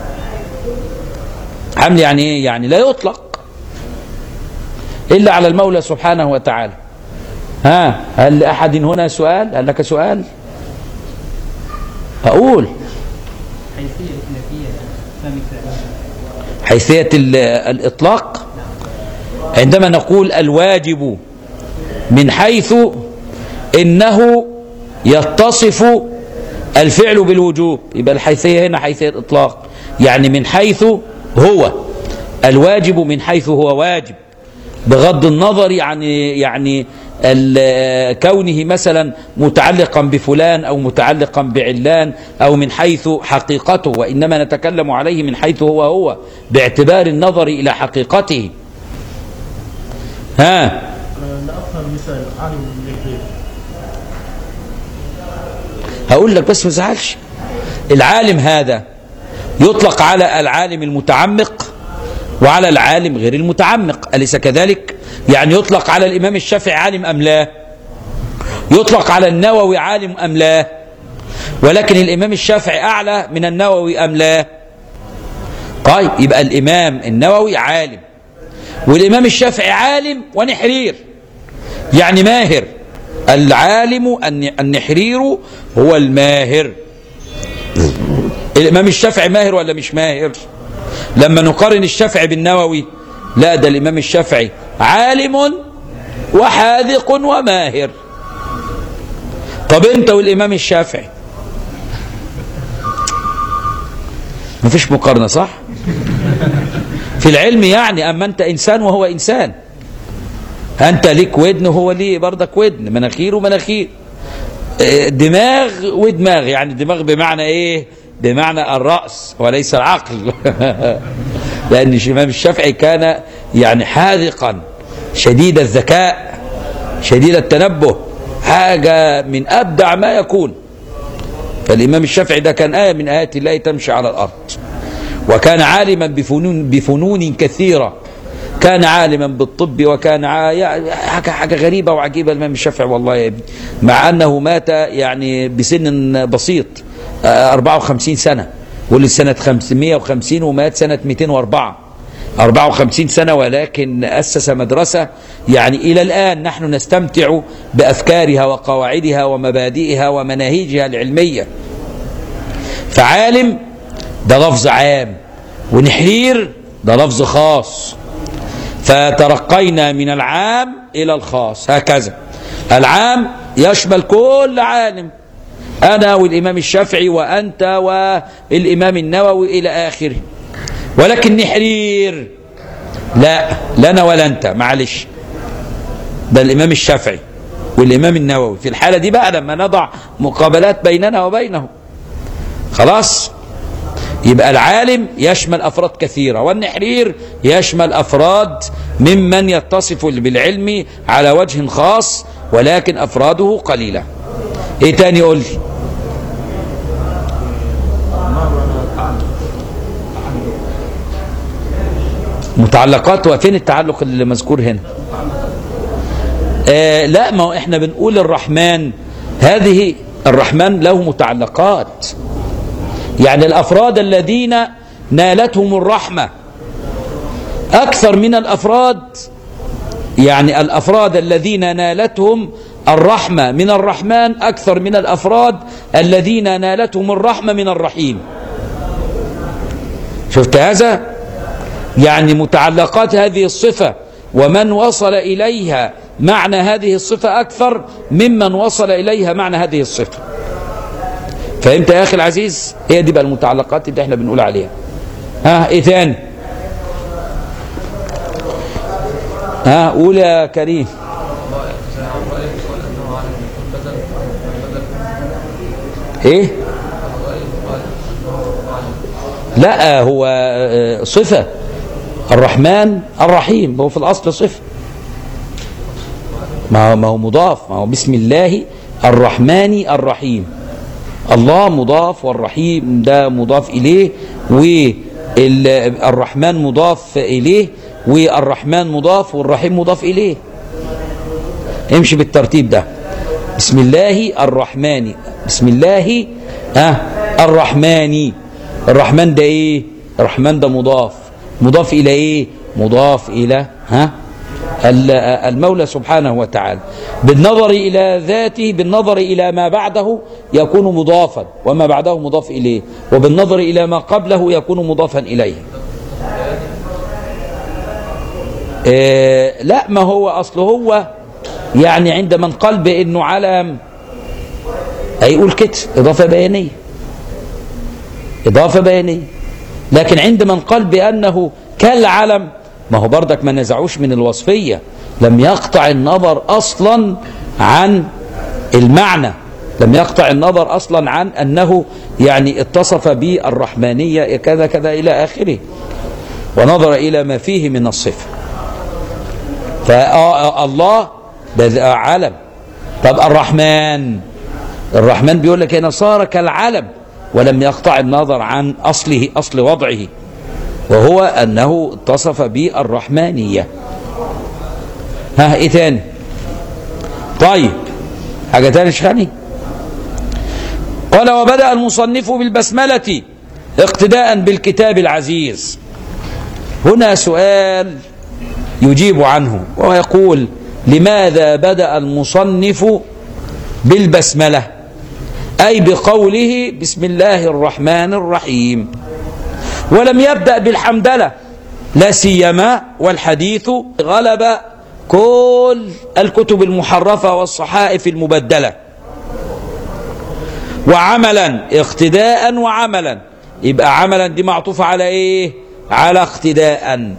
حمل يعني ايه؟ يعني لا يطلق إلا على المولى سبحانه وتعالى. ها، هل لأحد هنا سؤال؟ هل لك سؤال؟ أقول حيثية الإطلاق عندما نقول الواجب من حيث إنه يتصف الفعل بالوجوب، يبقى الحيثية هنا حيثية إطلاق، يعني من حيث هو الواجب، من حيث هو واجب، بغض النظر يعني يعني كونه مثلا متعلقا بفلان أو متعلقا بعلان أو من حيث حقيقته، وإنما نتكلم عليه من حيث هو هو باعتبار النظر إلى حقيقته. ها، أفهم مثال عالم الغيب. هقول لك بس ما تزعلش. العالم هذا يطلق على العالم المتعمق وعلى العالم غير المتعمق، أليس كذلك؟ يعني يطلق على الإمام الشافعي عالم أم لا؟ يطلق على النووي عالم أم لا؟ ولكن الإمام الشافعي أعلى من النووي أم لا؟ طيب، يبقى الإمام النووي عالم والإمام الشافعي عالم ونحرير، يعني ماهر. العالم النحرير هو الماهر. الإمام الشافعي ماهر ولا مش ماهر؟ لما نقارن الشافعي بالنووي، لا ده الإمام الشافعي عالم وحاذق وماهر. طب انت والإمام الشافعي مفيش مقارنة صح؟ في العلم يعني، أما أنت إنسان وهو إنسان، أنت ليك ودن وهو ليه برضك ودن، مناخير ومناخير، دماغ ودماغ. يعني دماغ بمعنى إيه؟ بمعنى الرأس وليس العقل. لأن الإمام الشافعي كان يعني حاذقا شديد الذكاء شديد التنبه، حاجة من أبدع ما يكون. فالإمام الشافعي ده كان آية من آيات الله تمشي على الأرض، وكان عالما بفنون, بفنون كثيرة. كان عالما بالطب، وكان حاجة, حاجة غريبة وعجيبة الإمام الشافعي والله يا ابني، مع أنه مات يعني بسن بسيط أربعة وخمسين سنة، ولد سنة خمسمائة وخمسين ومات سنة مئتين وأربعة، أربعة وخمسين سنة، ولكن أسس مدرسة يعني إلى الآن نحن نستمتع بأفكارها وقواعدها ومبادئها ومناهجها العلمية. فعالم ده لفظ عام، ونحرير ده لفظ خاص، فترقينا من العام إلى الخاص هكذا. العام يشمل كل عالم، أنا والإمام الشافعي وأنت والإمام النووي إلى آخره. ولكن نحرير لا، لنا ولا أنت، معلش، ده الإمام الشافعي والإمام النووي. في الحالة دي بقى لما نضع مقابلات بيننا وبينهم خلاص، يبقى العالم يشمل أفراد كثيرة، والنحرير يشمل أفراد ممن يتصف بالعلم على وجه خاص ولكن أفراده قليلة. إيه تاني قول لي؟ متعلقات، وفين التعلق اللي مذكور هنا؟ آه لا، ما هو احنا بنقول الرحمن، هذه الرحمن له متعلقات. يعني الأفراد الذين نالتهم الرحمة أكثر من الأفراد، يعني الأفراد الذين نالتهم الرحمة من الرحمن أكثر من الأفراد الذين نالتهم الرحمة من الرحيم. شفت هذا؟ يعني متعلقات هذه الصفة ومن وصل إليها معنى هذه الصفة أكثر ممن وصل إليها معنى هذه الصفة. فهمت يا أخي العزيز؟ هي دي بقى المتعلقات اللي احنا بنقول عليها. ها ايه ثاني؟ ها قول يا كريم. ايه؟ لا، هو صفة الرحمن الرحيم، هو في الأصل صفة، ما هو مضاف، ما هو بسم الله الرحمن الرحيم، الله مضاف والرحيم ده مضاف إليه، والرحمن مضاف إليه، والرحمن مضاف والرحيم مضاف إليه. امشي بالترتيب ده. بسم الله الرحمن، بسم الله آه الرحمن، الرحمن ده ايه؟ الرحمن ده مضاف، مضاف إلى ايه؟ مضاف إلى ها المولى سبحانه وتعالى، بالنظر إلى ذاته، بالنظر إلى ما بعده يكون مضافا وما بعده مضاف إليه، وبالنظر إلى ما قبله يكون مضافا إليه. إيه لا، ما هو أصله هو يعني عند من قال بأنه علم هيقول كده إضافة بيانية، إضافة بيانية. لكن عند من قال بأنه كالعلم، ما هو بردك ما نزعوش من الوصفية، لم يقطع النظر أصلا عن المعنى، لم يقطع النظر أصلا عن أنه يعني اتصف بالرحمانية كذا كذا إلى آخره، ونظر إلى ما فيه من الصفة. فالله ده علم. طب الرحمن، الرحمن بيقول لك هنا صار كالعلم ولم يقطع النظر عن أصله، أصل وضعه، وهو أنه اتصف بالرحمانية. ها ايه تاني؟ طيب حاجة تاني شخاني. قال وبدأ المصنف بالبسملة اقتداء بالكتاب العزيز. هنا سؤال يجيب عنه ويقول لماذا بدأ المصنف بالبسملة؟ أي بقوله بسم الله الرحمن الرحيم، ولم يبدأ بالحمدلة لا سيما والحديث غلب كل الكتب المحرفة والصحائف المبدلة. وعملا اقتداء وعملا، يبقى عملا دي معطوفة على ايه؟ على اقتداء.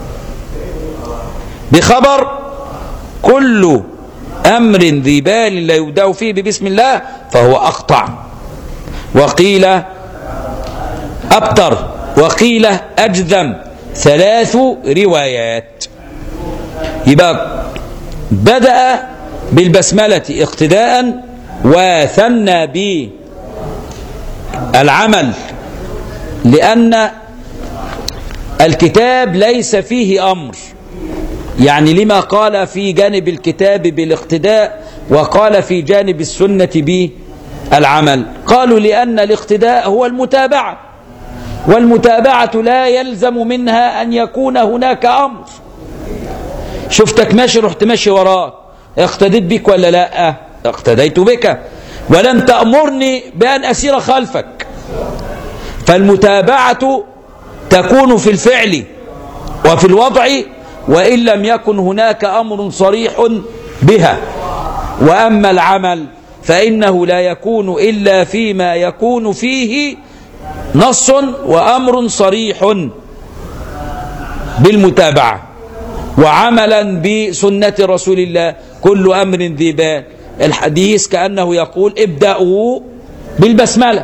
بخبر كل أمر ذي بال لا يبدأ فيه ببسم الله فهو أقطع، وقيل أبتر، وقيل أجذم، ثلاث روايات. يبقى بدأ بالبسملة اقتداء وثنى بالعمل، لأن الكتاب ليس فيه أمر، يعني لما قال في جانب الكتاب بالاقتداء وقال في جانب السنة بالعمل؟ قالوا لأن الاقتداء هو المتابعة، والمتابعة لا يلزم منها أن يكون هناك أمر. شفتك ماشي رحت ماشي وراك، اقتديت بك ولا لا؟ اقتديت بك، ولم تأمرني بأن أسير خلفك. فالمتابعة تكون في الفعل وفي الوضع وإن لم يكن هناك أمر صريح بها. وأما العمل فإنه لا يكون إلا فيما يكون فيه نص وأمر صريح بالمتابعة. وعملا بسنة رسول الله كل أمر ذي بال، الحديث كأنه يقول ابدأوا بالبسملة.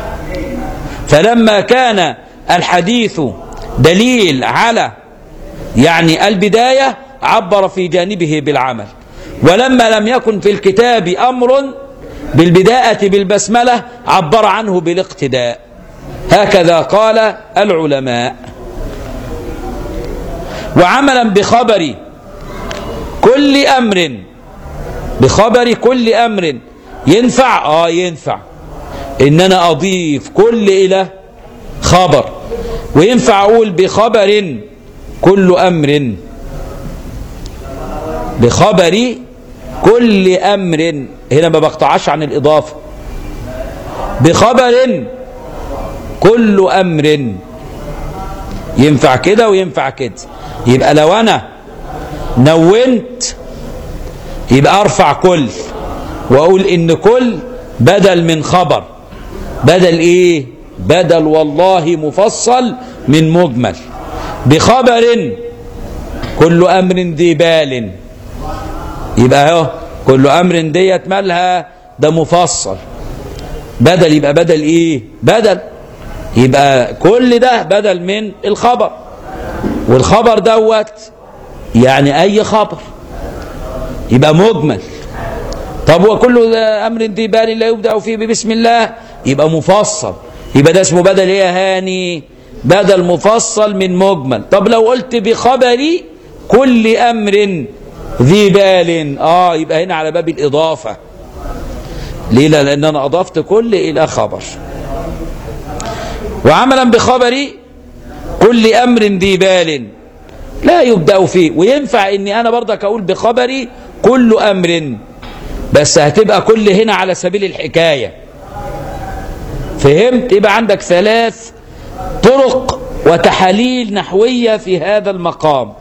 فلما كان الحديث دليل على يعني البداية عبر في جانبه بالعمل، ولما لم يكن في الكتاب أمر بالبداية بالبسملة عبر عنه بالاقتداء. هكذا قال العلماء. وعملا بخبر كل أمر، بخبر كل أمر ينفع آه ينفع إن أنا أضيف كل إلى خبر، وينفع أقول بخبر كل أمر، بخبر كل أمر، هنا ما بقطعش عن الإضافة، بخبر كل أمر ينفع كده وينفع كده. يبقى لو أنا نونت يبقى أرفع كل وأقول إن كل بدل من خبر، بدل إيه؟ بدل والله مفصل من مجمل. بخبر كل أمر ذي بال، يبقى اهو كل أمر ديت مالها ده مفصل، بدل يبقى بدل إيه؟ بدل، يبقى كل ده بدل من الخبر، والخبر دوت يعني أي خبر يبقى مجمل. طب وكل أمر ذي بال لا يبدأ فيه ببسم الله يبقى مفصل، يبقى ده اسمه بدل إيه يا هاني؟ بدل مفصل من مجمل. طب لو قلت بخبري كل أمر ذي بال آه يبقى هنا على باب الإضافة. ليه؟ لأن أنا أضفت كل إلى خبر. وعملا بخبري كل أمر ذي بال لا يبدأ فيه، وينفع إني أنا برضك أقول بخبري كل أمر، بس هتبقى كل هنا على سبيل الحكاية. فهمت؟ يبقى عندك ثلاث طرق وتحاليل نحوية في هذا المقام.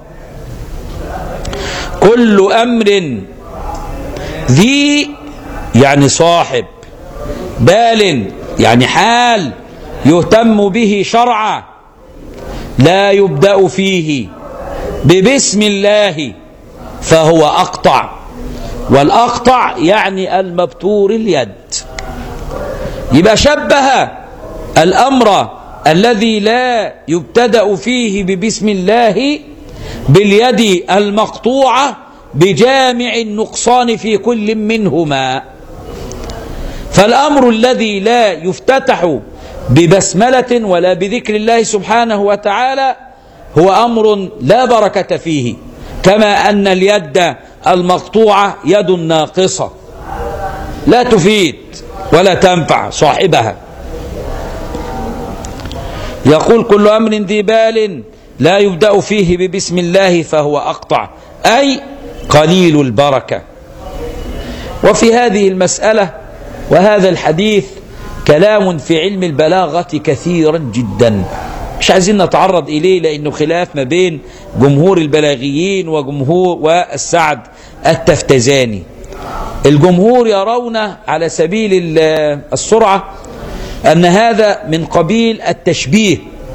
كل أمر ذي يعني صاحب، بال يعني حال يهتم به شرعا، لا يبدأ فيه ببسم الله فهو أقطع، والأقطع يعني المبتور اليد. يبقى شبه الأمر الذي لا يبتدأ فيه ببسم الله باليد المقطوعة بجامع النقصان في كل منهما. فالأمر الذي لا يفتتح ببسملة ولا بذكر الله سبحانه وتعالى هو أمر لا بركة فيه، كما أن اليد المقطوعة يد ناقصة لا تفيد ولا تنفع صاحبها. يقول كل أمر ذي بال لا يبدأ فيه ببسم الله فهو أقطع، أي قليل البركة. وفي هذه المسألة وهذا الحديث كلام في علم البلاغة كثيرا جدا، مش عايزين نتعرض إليه لأنه خلاف ما بين جمهور البلاغيين وجمهور والسعد التفتزاني. الجمهور يرون على سبيل السرعة أن هذا من قبيل التشبيه،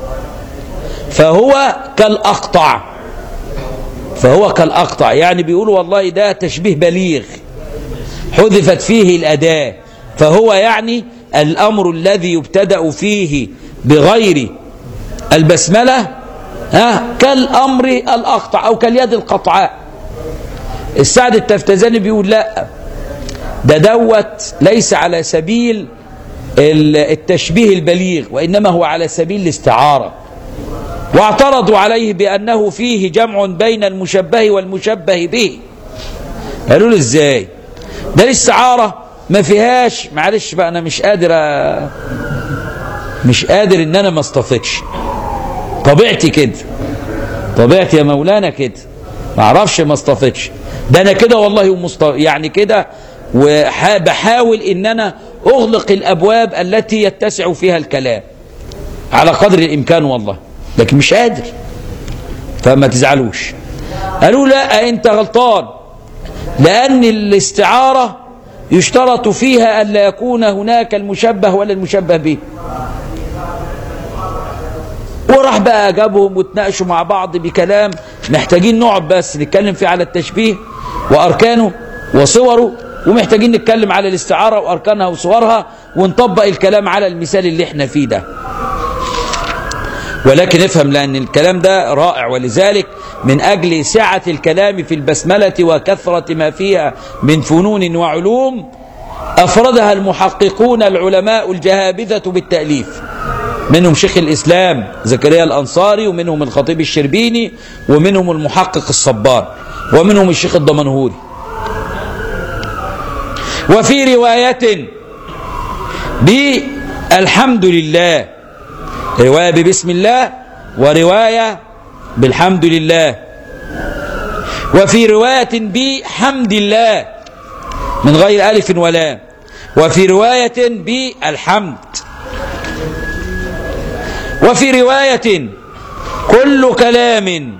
فهو كالأقطع فهو كالأقطع يعني بيقولوا والله ده تشبيه بليغ حذفت فيه الأداة، فهو يعني الأمر الذي يبتدأ فيه بغير البسملة ها كالأمر الأقطع أو كاليد القطعاء. السعد التفتزاني بيقول لا، ده دوت ليس على سبيل التشبيه البليغ، وإنما هو على سبيل الاستعارة. واعترضوا عليه بأنه فيه جمع بين المشبه والمشبه به. قالوا له ازاي؟ ده الاستعارة ما فيهاش، معلش بقى أنا مش قادر أ... مش قادر إن أنا ما اصطفقش، طبيعتي كده، طبيعتي يا مولانا كده، ما اعرفش ما اصطفقش، ده أنا كده والله ومست... يعني كده، وبحاول إن أنا أغلق الأبواب التي يتسع فيها الكلام على قدر الإمكان والله، لكن مش قادر، فما تزعلوش. قالوا لا أنت غلطان، لأن الاستعارة يشترط فيها أن لا يكون هناك المشبه ولا المشبه به. وراح بقى جابهم وتناقشوا مع بعض بكلام محتاجين نقعد بس نتكلم فيه على التشبيه وأركانه وصوره، ومحتاجين نتكلم على الاستعارة وأركانها وصورها، ونطبق الكلام على المثال اللي احنا فيه ده. ولكن افهم لأن الكلام ده رائع، ولذلك من أجل سعة الكلام في البسملة وكثرة ما فيها من فنون وعلوم أفردها المحققون العلماء الجهابذة بالتأليف، منهم شيخ الإسلام زكريا الأنصاري، ومنهم الخطيب الشربيني، ومنهم المحقق الصبار، ومنهم الشيخ الدمنهوري. وفي رواية بالحمد لله، رواية ببسم الله ورواية بالحمد لله، وفي رواية بحمد الله من غير ألف ولا، وفي رواية بالحمد، وفي رواية كل كلام،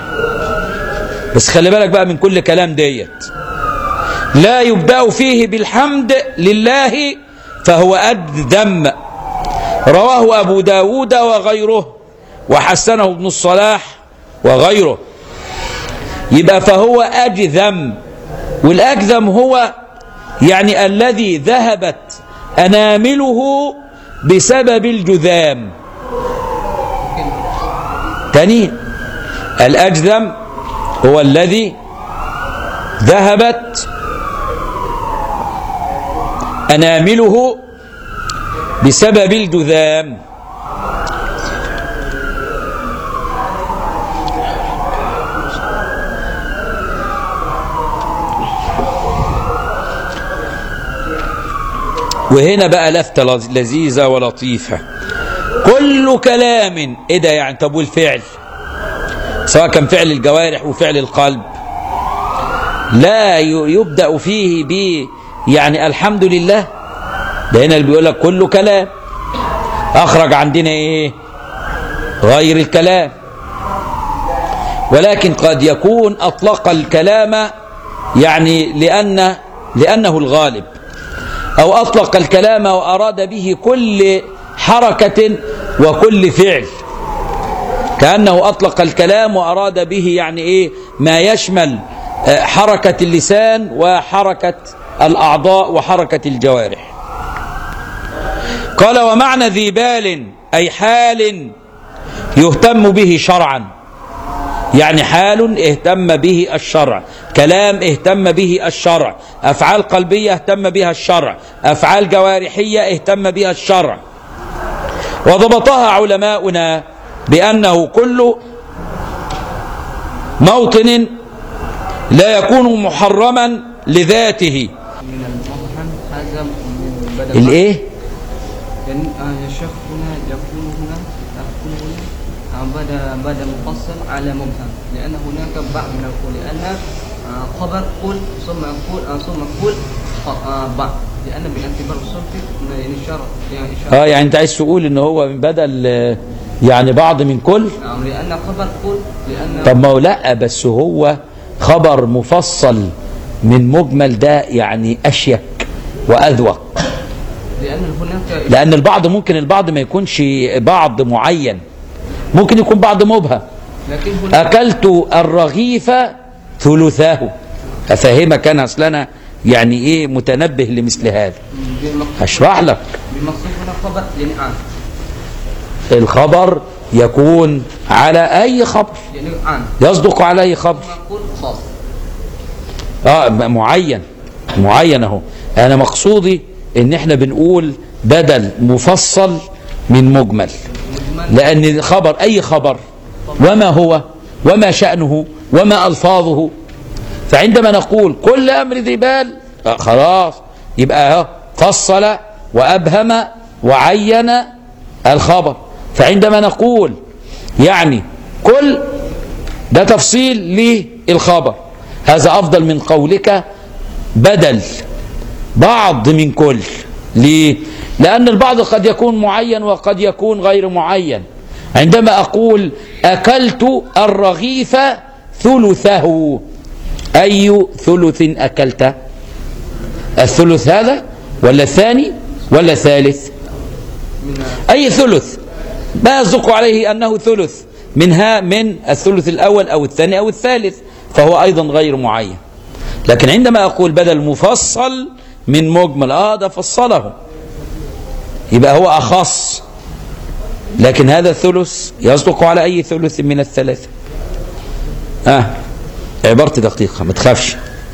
بس خلي بالك بقى من كل كلام ديت، لا يبدأ فيه بالحمد لله فهو أجذم، رواه أبو داود وغيره وحسنه ابن الصلاح وغيره. يبقى فهو أجذم، والأجذم هو يعني الذي ذهبت أنامله بسبب الجذام. تاني، الأجذم هو الذي ذهبت أنامله بسبب الجذام. وهنا بقى لفتة لذيذة ولطيفة، كل كلام، ايه ده يعني؟ طب والفعل سواء كان فعل الجوارح وفعل القلب لا يبدأ فيه ب يعني الحمد لله، ده هنا اللي بيقول لك كل كلام، أخرج عندنا إيه؟ غير الكلام. ولكن قد يكون أطلق الكلام يعني لأن لأنه الغالب، أو أطلق الكلام وأراد به كل حركة وكل فعل، كأنه أطلق الكلام وأراد به يعني إيه؟ ما يشمل حركة اللسان وحركة الأعضاء وحركة الجوارح. قال ومعنى ذي بال أي حال يهتم به شرعا، يعني حال اهتم به الشرع، كلام اهتم به الشرع، أفعال قلبية اهتم بها الشرع، أفعال جوارحية اهتم بها الشرع. وضبطها علماؤنا بأنه كل موطن لا يكون محرما لذاته. من المطعم هذا من بدل الايه؟ يعني الشيخ هنا يقول هنا يقول هنا بدا بدا مفصل على مبهم، لأن هناك بعض من القول، لأن خبر قل ثم قل ثم قل بعض، لأن باعتبار الصرف يعني شرط يعني شرط. اه يعني انت عايز تقول ان هو بدل آه، يعني بعض من كل. نعم لأن خبر كل لأن طب ما هو لا، بس هو خبر مفصل من مجمل ده يعني اشيك واذوق، لأن هناك لان البعض ممكن البعض ما يكونش بعض معين، ممكن يكون بعض مبهم. لكن هناك اكلت الرغيف ثلثاه، افهمك انا اصل انا يعني ايه متنبه لمثل هذا، هشرح لك. بمقصود هنا خبر يعني عام الخبر يكون على اي خبر، يعني عام يصدق على اي خبر. نقول خاص. اه معين معين اهو. انا مقصودي ان احنا بنقول بدل مفصل من مجمل، لان الخبر اي خبر وما هو وما شأنه وما الفاظه، فعندما نقول كل امر ذي بال آه خلاص يبقى اهو فصل وابهم وعين الخبر. فعندما نقول يعني كل ده تفصيل للخبر، هذا افضل من قولك بدل بعض من كل. ليه؟ لأن البعض قد يكون معين وقد يكون غير معين. عندما أقول أكلت الرغيف ثلثه، أي ثلث أكلت؟ الثلث هذا ولا الثاني ولا الثالث؟ أي ثلث ما يصدق عليه أنه ثلث منها من الثلث الأول أو الثاني أو الثالث، فهو أيضا غير معين. لكن عندما أقول بدل مفصل من مجمل، آه ده فصله يبقى هو أخص، لكن هذا الثلث يصدق على أي ثلث من الثلاثة. آه عبارة دقيقة ما تخافش.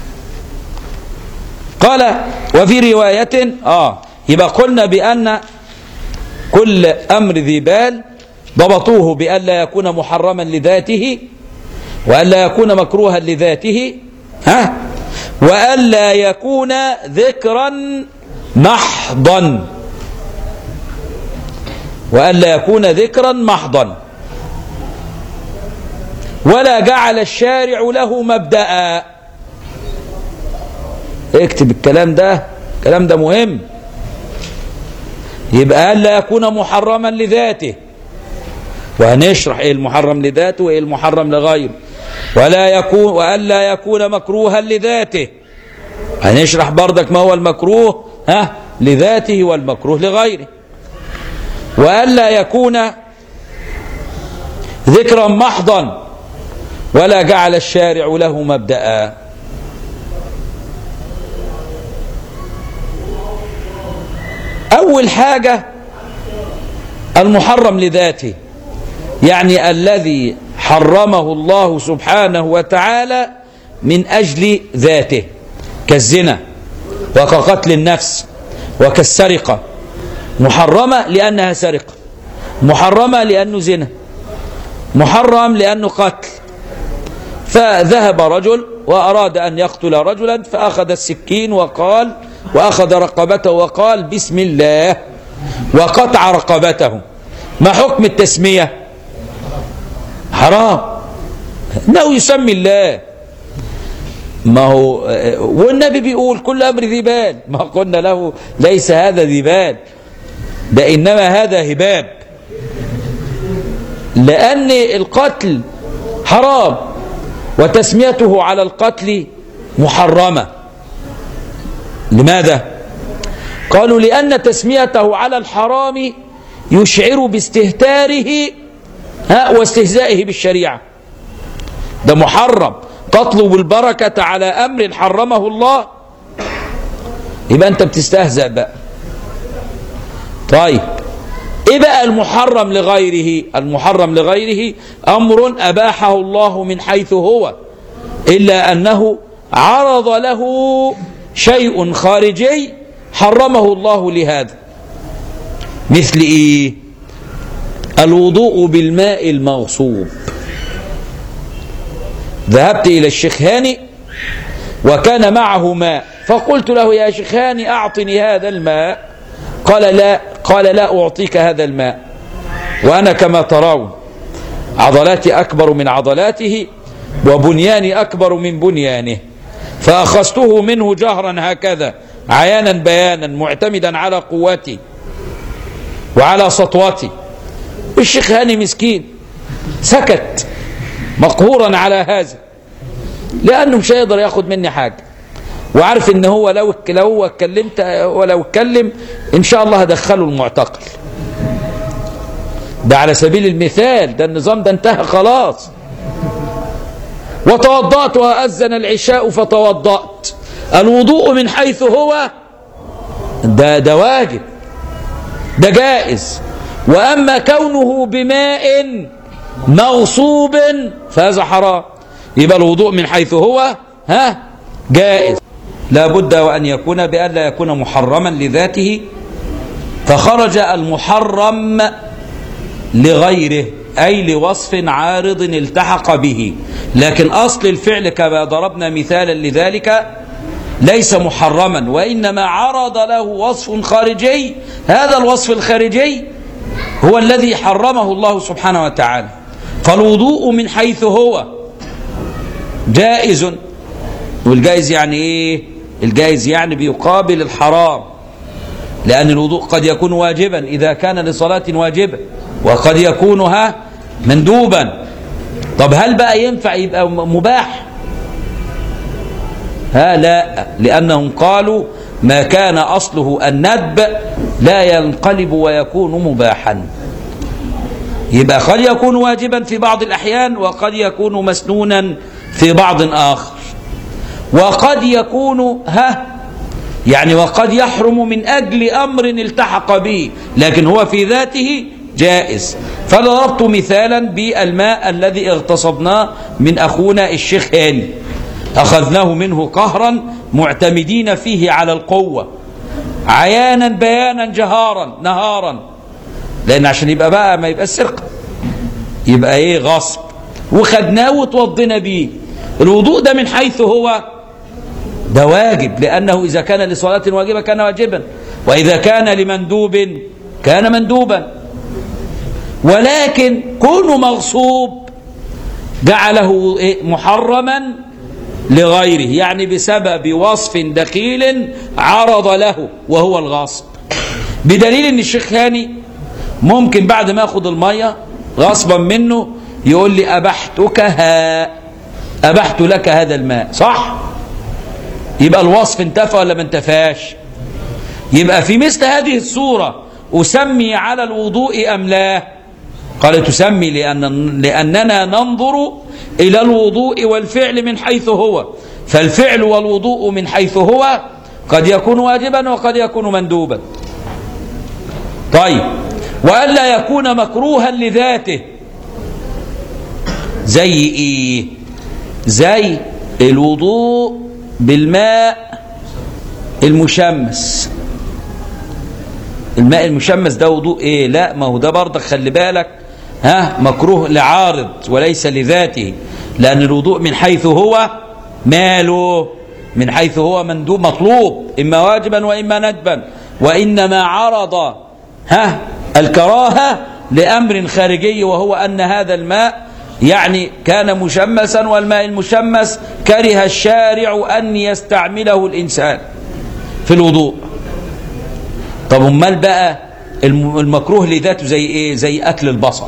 قال وفي رواية آه يبقى قلنا بأن كل أمر ذي بال ضبطوه بأن لا يكون محرما لذاته، وأن لا يكون مكروها لذاته، ها، وأن لا يكون ذكرا محضا، وأن لا يكون ذكرا محضا، ولا جعل الشارع له مبدأ. اكتب الكلام ده، الكلام ده مهم. يبقى أن لا يكون محرما لذاته، وهنشرح ايه المحرم لذاته وايه المحرم لغيره. ولا يكون وأن لا يكون مكروها لذاته، هنشرح بردك ما هو المكروه ها لذاته والمكروه لغيره. وأن لا يكون ذكرا محضا، ولا جعل الشارع له مبدأ. أول حاجة المحرم لذاته، يعني الذي حرمه الله سبحانه وتعالى من أجل ذاته، كالزنا وكقتل النفس وكالسرقة، محرمة لأنها سرقة، محرمة لأنه زنا، محرم لأنه قتل. فذهب رجل وأراد أن يقتل رجلا، فأخذ السكين وقال وأخذ رقبته وقال بسم الله، وقطع رقبته. ما حكم التسمية؟ حرام، انه يسمي الله. ما هو والنبي بيقول كل امر ذي بال، ما قلنا له ليس هذا ذي بال، ده انما هذا هباب، لان القتل حرام وتسميته على القتل محرمة. لماذا؟ قالوا لأن تسميته على الحرام يشعر باستهتاره ها واستهزائه بالشريعة. ده محرم، تطلب البركة على أمر حرمه الله، يبقى أنت بتستهزأ بقى. طيب إيه بقى المحرم لغيره؟ المحرم لغيره أمر أباحه الله من حيث هو، إلا أنه عرض له شيء خارجي حرمه الله لهذا. مثل إيه؟ الوضوء بالماء المغصوب. ذهبت إلى الشيخ هاني وكان معه ماء، فقلت له يا شيخ هاني أعطني هذا الماء، قال لا، قال لا أعطيك هذا الماء، وأنا كما ترون عضلاتي أكبر من عضلاته وبنياني أكبر من بنيانه، فأخذته منه جهرا هكذا عيانا بيانا معتمدا على قوتي وعلى سطوتي. الشيخ هاني مسكين سكت مقهورا على هذا، لأنه مش هيقدر ياخد مني حاجة، وعارف ان هو لو لو هو اتكلمت ولو اتكلم ان شاء الله هدخله المعتقل. ده على سبيل المثال، ده النظام ده انتهى خلاص. وتوضأت وأذن العشاء فتوضأت. الوضوء من حيث هو ده ده واجب، ده جائز. وأما كونه بماء مغصوب فهذا حرام. يبقى الوضوء من حيث هو ها جائز، لا بد وأن يكون بأن لا يكون محرما لذاته، فخرج المحرم لغيره أي لوصف عارض التحق به. لكن أصل الفعل كما ضربنا مثالا لذلك ليس محرما، وإنما عرض له وصف خارجي. هذا الوصف الخارجي هو الذي حرمه الله سبحانه وتعالى. فالوضوء من حيث هو جائز. والجائز يعني ايه؟ الجائز يعني بيقابل الحرام، لأن الوضوء قد يكون واجبا إذا كان لصلاة واجبة، وقد يكون ها مندوبا. طب هل بقى ينفع يبقى مباح؟ ها لا، لأنهم قالوا ما كان أصله الندب لا ينقلب ويكون مباحا. يبقى قد يكون واجبا في بعض الأحيان، وقد يكون مسنونا في بعض آخر، وقد يكون ها يعني وقد يحرم من أجل أمر التحق به، لكن هو في ذاته جائز. فضربت مثالا بالماء الذي اغتصبناه من أخونا الشيخ هاني، أخذناه منه قهرا معتمدين فيه على القوة، عيانا بيانا جهارا نهارا، لأن عشان يبقى بقى ما يبقى السرقة، يبقى ايه غصب، وخدناه وتوضينا بيه. الوضوء ده من حيث هو ده واجب، لأنه إذا كان لصلاة واجبة كان واجبا، وإذا كان لمندوب كان مندوبا. ولكن كونه مغصوب جعله محرما لغيره، يعني بسبب وصف دخيل عرض له وهو الغصب. بدليل ان الشيخ هاني ممكن بعد ما ياخد المية غصبا منه يقول لي أبحتك ها أبحت لك هذا الماء، صح؟ يبقى الوصف انتفى ولا ما انتفاش؟ يبقى في مثل هذه الصورة أسمي على الوضوء أم لا؟ قال تسمي، لأن لأننا ننظر إلى الوضوء والفعل من حيث هو، فالفعل والوضوء من حيث هو قد يكون واجبا وقد يكون مندوبا. طيب، وألا يكون مكروها لذاته. زي إيه؟ زي الوضوء بالماء المشمس. الماء المشمس ده وضوء ايه؟ لا، ما هو ده برضك خلي بالك ها مكروه لعارض وليس لذاته، لأن الوضوء من حيث هو ماله، من حيث هو مندوب مطلوب، إما واجبا وإما ندبا، وإنما عرض ها الكراهة لأمر خارجي، وهو أن هذا الماء يعني كان مشمسا، والماء المشمس كره الشارع أن يستعمله الإنسان في الوضوء. طب امال بقى المكروه لذاته زي ايه؟ زي اكل البصل.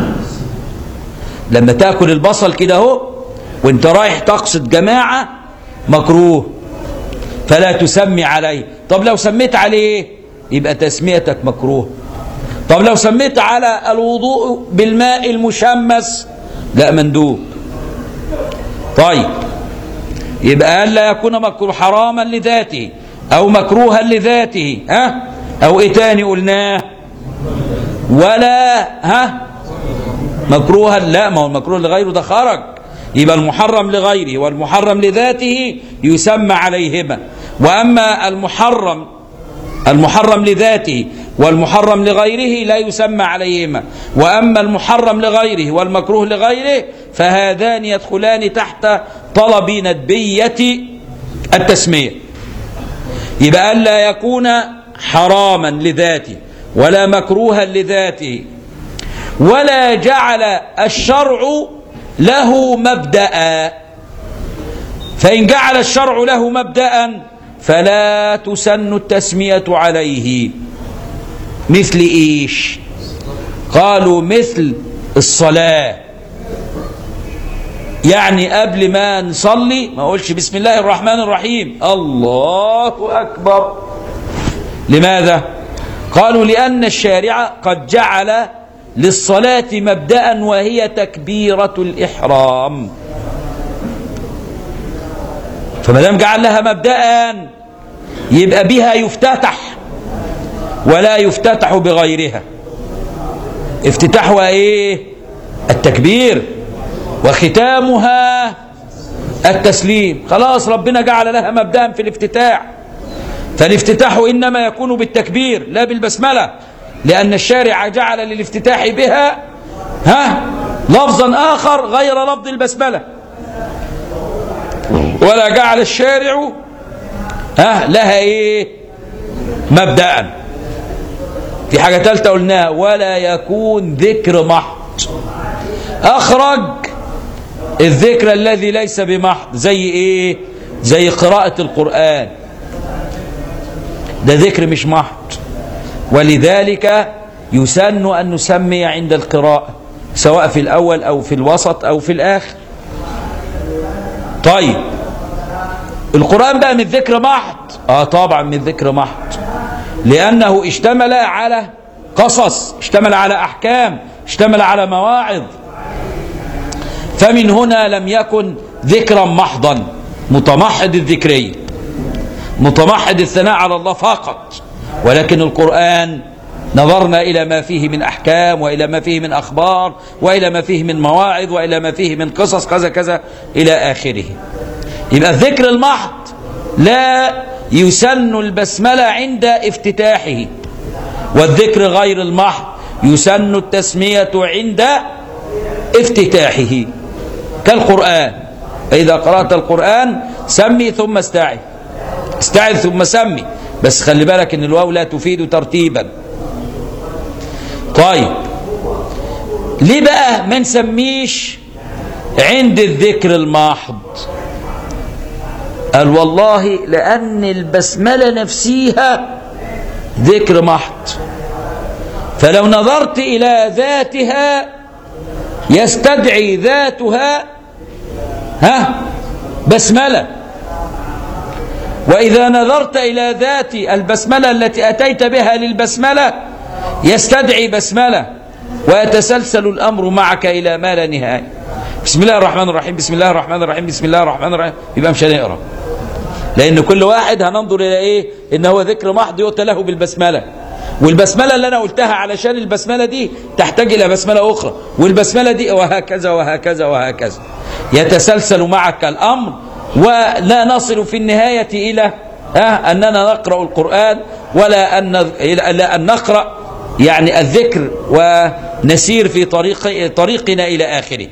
لما تاكل البصل كده اهو وانت رايح تقصد جماعه مكروه، فلا تسمي عليه. طب لو سميت عليه يبقى تسميتك مكروه. طب لو سميت على الوضوء بالماء المشمس لا مندوب. طيب، يبقى الا يكون مكروه حراما لذاته او مكروها لذاته، ها او ايه تاني قلناه؟ ولا ها مكروها، لا، ما هو المكروه لغيره ده خرج. يبقى المحرم لغيره والمحرم لذاته يسمى عليهما. واما المحرم المحرم لذاته والمحرم لغيره لا يسمى عليهما. واما المحرم لغيره والمكروه لغيره فهذان يدخلان تحت طلب ندبية التسمية. يبقى ألا يكون حراما لذاته ولا مكروها لذاته، ولا جعل الشرع له مبدأ. فإن جعل الشرع له مبدأ فلا تسن التسمية عليه. مثل إيش؟ قالوا مثل الصلاة، يعني قبل ما نصلي ما أقولش بسم الله الرحمن الرحيم الله أكبر. لماذا؟ قالوا لأن الشارع قد جعل للصلاة مبدأ وهي تكبيرة الإحرام، فما دام جعل لها مبدأ يبقى بها يفتتح ولا يفتتح بغيرها. افتتاحها ايه؟ التكبير، وختامها التسليم. خلاص ربنا جعل لها مبدأ في الافتتاح، فالافتتاح إنما يكون بالتكبير لا بالبسملة، لأن الشارع جعل للافتتاح بها ها لفظا آخر غير لفظ البسملة، ولا جعل الشارع ها لها ايه مبدأ. في حاجة ثالثة قلناها، ولا يكون ذكر محض. أخرج الذكر الذي ليس بمحض، زي ايه؟ زي قراءة القرآن، ده ذكر مش محض، ولذلك يسن أن نسمي عند القراءة سواء في الأول أو في الوسط أو في الآخر. طيب القرآن بقى من ذكر محض؟ آه طبعا من ذكر محض، لأنه اشتمل على قصص، اشتمل على أحكام، اشتمل على مواعظ، فمن هنا لم يكن ذكرا محضا متمحض الذكرية متمحض الثناء على الله فقط، ولكن القرآن نظرنا إلى ما فيه من أحكام، وإلى ما فيه من أخبار، وإلى ما فيه من مواعظ، وإلى ما فيه من قصص كذا كذا إلى آخره. يبقى الذكر المحض لا يسن البسملة عند افتتاحه، والذكر غير المحض يسن التسمية عند افتتاحه، كالقرآن. إذا قرأت القرآن سمي ثم استعذ، استعذ ثم سمي، بس خلي بالك ان الواو لا تفيد ترتيبا. طيب ليه بقى ما نسميش عند الذكر المحض؟ قال والله لأن البسملة نفسها ذكر محض، فلو نظرت إلى ذاتها يستدعي ذاتها ها بسملة، وإذا نظرت إلى ذات البسملة التي أتيت بها للبسملة يستدعي بسملة، ويتسلسل الأمر معك إلى ما لا نهاية. بسم الله الرحمن الرحيم، بسم الله الرحمن الرحيم، بسم الله الرحمن الرحيم، يبقى مش هنقرأ، لأن كل واحد هننظر إلى إيه؟ إن هو ذكر محض يؤتى له بالبسملة، والبسملة اللي أنا قلتها علشان البسملة دي تحتاج إلى بسملة أخرى، والبسملة دي وهكذا وهكذا وهكذا، يتسلسل معك الأمر، ولا نصل في النهاية إلى آه أننا نقرأ القرآن، ولا أن لا أن نقرأ يعني الذكر ونسير في طريق طريقنا إلى آخره.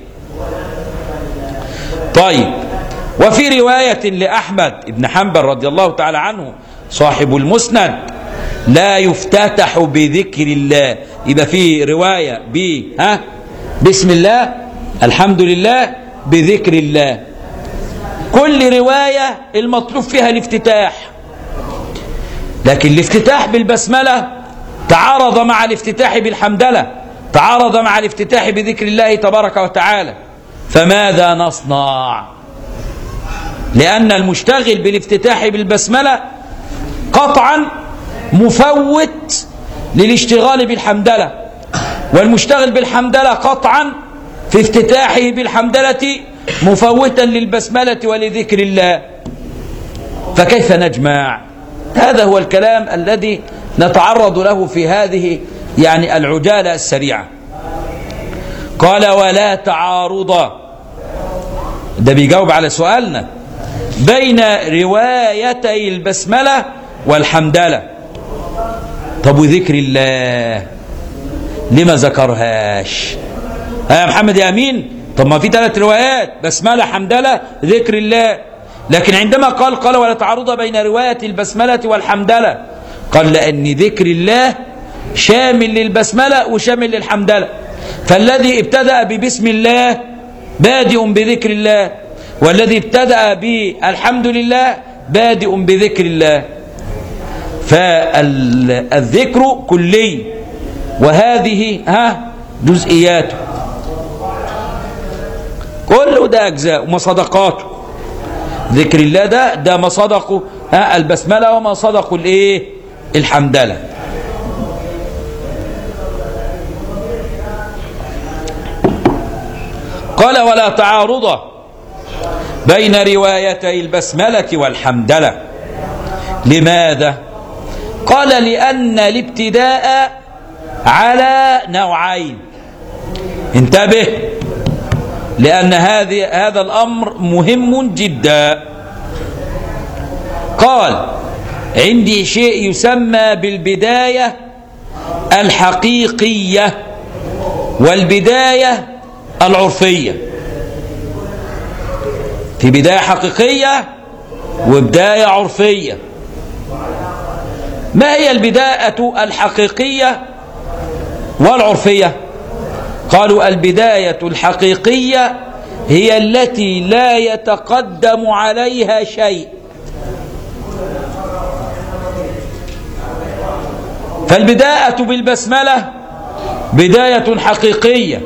طيب وفي رواية لأحمد بن حنبل رضي الله تعالى عنه صاحب المسند لا يفتتح بذكر الله، يبقى في رواية ب ها بسم الله الحمد لله بذكر الله، كل رواية المطلوب فيها الافتتاح، لكن الافتتاح بالبسملة تعارض مع الافتتاح بالحمدلة، تعارض مع الافتتاح بذكر الله تبارك وتعالى، فماذا نصنع؟ لأن المشتغل بالافتتاح بالبسملة قطعا مفوت للاشتغال بالحمدلة، والمشتغل بالحمدلة قطعا في افتتاحه بالحمدلة مفوتا للبسملة ولذكر الله، فكيف نجمع؟ هذا هو الكلام الذي نتعرض له في هذه يعني العجالة السريعة. قال ولا تعارض، ده بيجاوب على سؤالنا، بين روايتي البسملة والحمدلة. طب وذكر الله لما ذكرهاش؟ ها يا محمد يا أمين، طب ما في ثلاث روايات، بسملة حمدلة ذكر الله، لكن عندما قال قال ولا تعارض بين رواية البسملة والحمدلة، قال لأن ذكر الله شامل للبسملة وشامل للحمدلة، فالذي ابتدأ ببسم الله بادئ بذكر الله، والذي ابتدأ بالحمد لله بادئ بذكر الله، فالذكر كلي وهذه ها جزئياته، كله ده أجزاء وما صدقاته. ذكر الله ده ده ما صدقوا ها البسملة وما صدقوا الايه الحمدلة. قال ولا تعارض بين روايتي البسملة والحمدلة. لماذا؟ قال لأن الابتداء على نوعين. انتبه، لأن هذه هذا الأمر مهم جدا. قال عندي شيء يسمى بالبداية الحقيقية والبداية العرفية. في بداية حقيقية وبداية عرفية. ما هي البداية الحقيقية والعرفية؟ قالوا البداية الحقيقية هي التي لا يتقدم عليها شيء. فالبداية بالبسملة بداية حقيقية.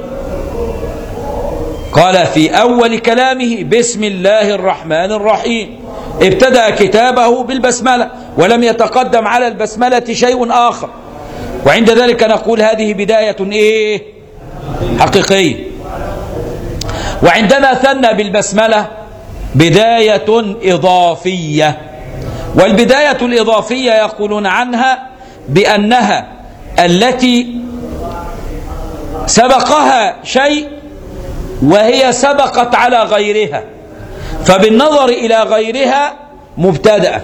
قال في أول كلامه بسم الله الرحمن الرحيم، ابتدأ كتابه بالبسملة ولم يتقدم على البسملة شيء آخر، وعند ذلك نقول هذه بداية إيه؟ حقيقية. وعندما ثنى بالبسملة بداية إضافية، والبداية الإضافية يقولون عنها بأنها التي سبقها شيء وهي سبقت على غيرها، فبالنظر إلى غيرها مبتدأ،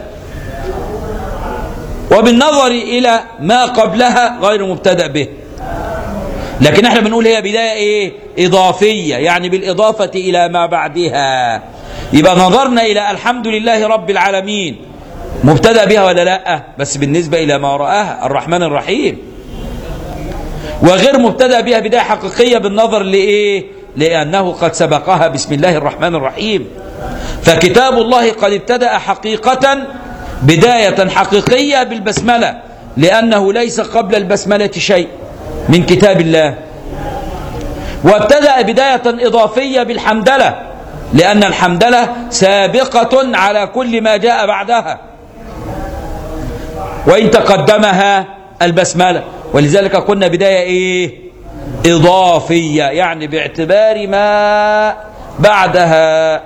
وبالنظر إلى ما قبلها غير مبتدأ به. لكن احنا بنقول هي بداية ايه؟ إضافية، يعني بالإضافة إلى ما بعدها. يبقى نظرنا إلى الحمد لله رب العالمين مبتدأ بها ولا لا؟ بس بالنسبة إلى ما رآها الرحمن الرحيم، وغير مبتدأ بها بداية حقيقية بالنظر لإيه؟ لأنه قد سبقها بسم الله الرحمن الرحيم. فكتاب الله قد ابتدأ حقيقة بداية حقيقية بالبسملة، لأنه ليس قبل البسملة شيء من كتاب الله. وابتدأ بداية إضافية بالحمدلة، لأن الحمدلة سابقة على كل ما جاء بعدها وإن تقدمها البسملة. ولذلك قلنا بداية إيه؟ إضافية، يعني باعتبار ما بعدها.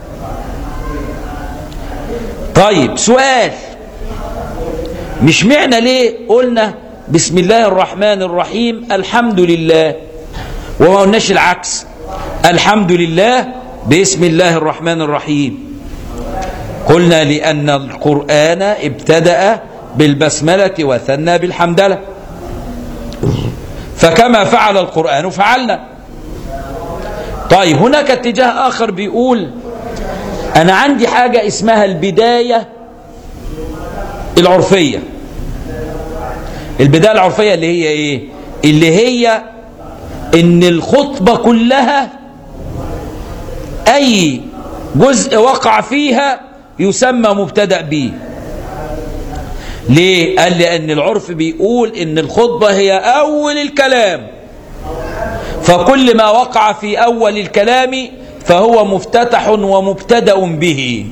طيب سؤال، مش معنى ليه قلنا بسم الله الرحمن الرحيم الحمد لله وما قلناش العكس الحمد لله بسم الله الرحمن الرحيم؟ قلنا لأن القرآن ابتدأ بالبسملة وثنى بالحمدلة، فكما فعل القرآن فعلنا. طيب هناك اتجاه آخر بيقول أنا عندي حاجة اسمها البداية العرفية. البداية العرفية اللي هي إيه؟ اللي هي إن الخطبة كلها أي جزء وقع فيها يسمى مبتدأ به. ليه؟ قال لأن العرف بيقول إن الخطبة هي أول الكلام، فكل ما وقع في أول الكلام فهو مفتتح ومبتدأ به.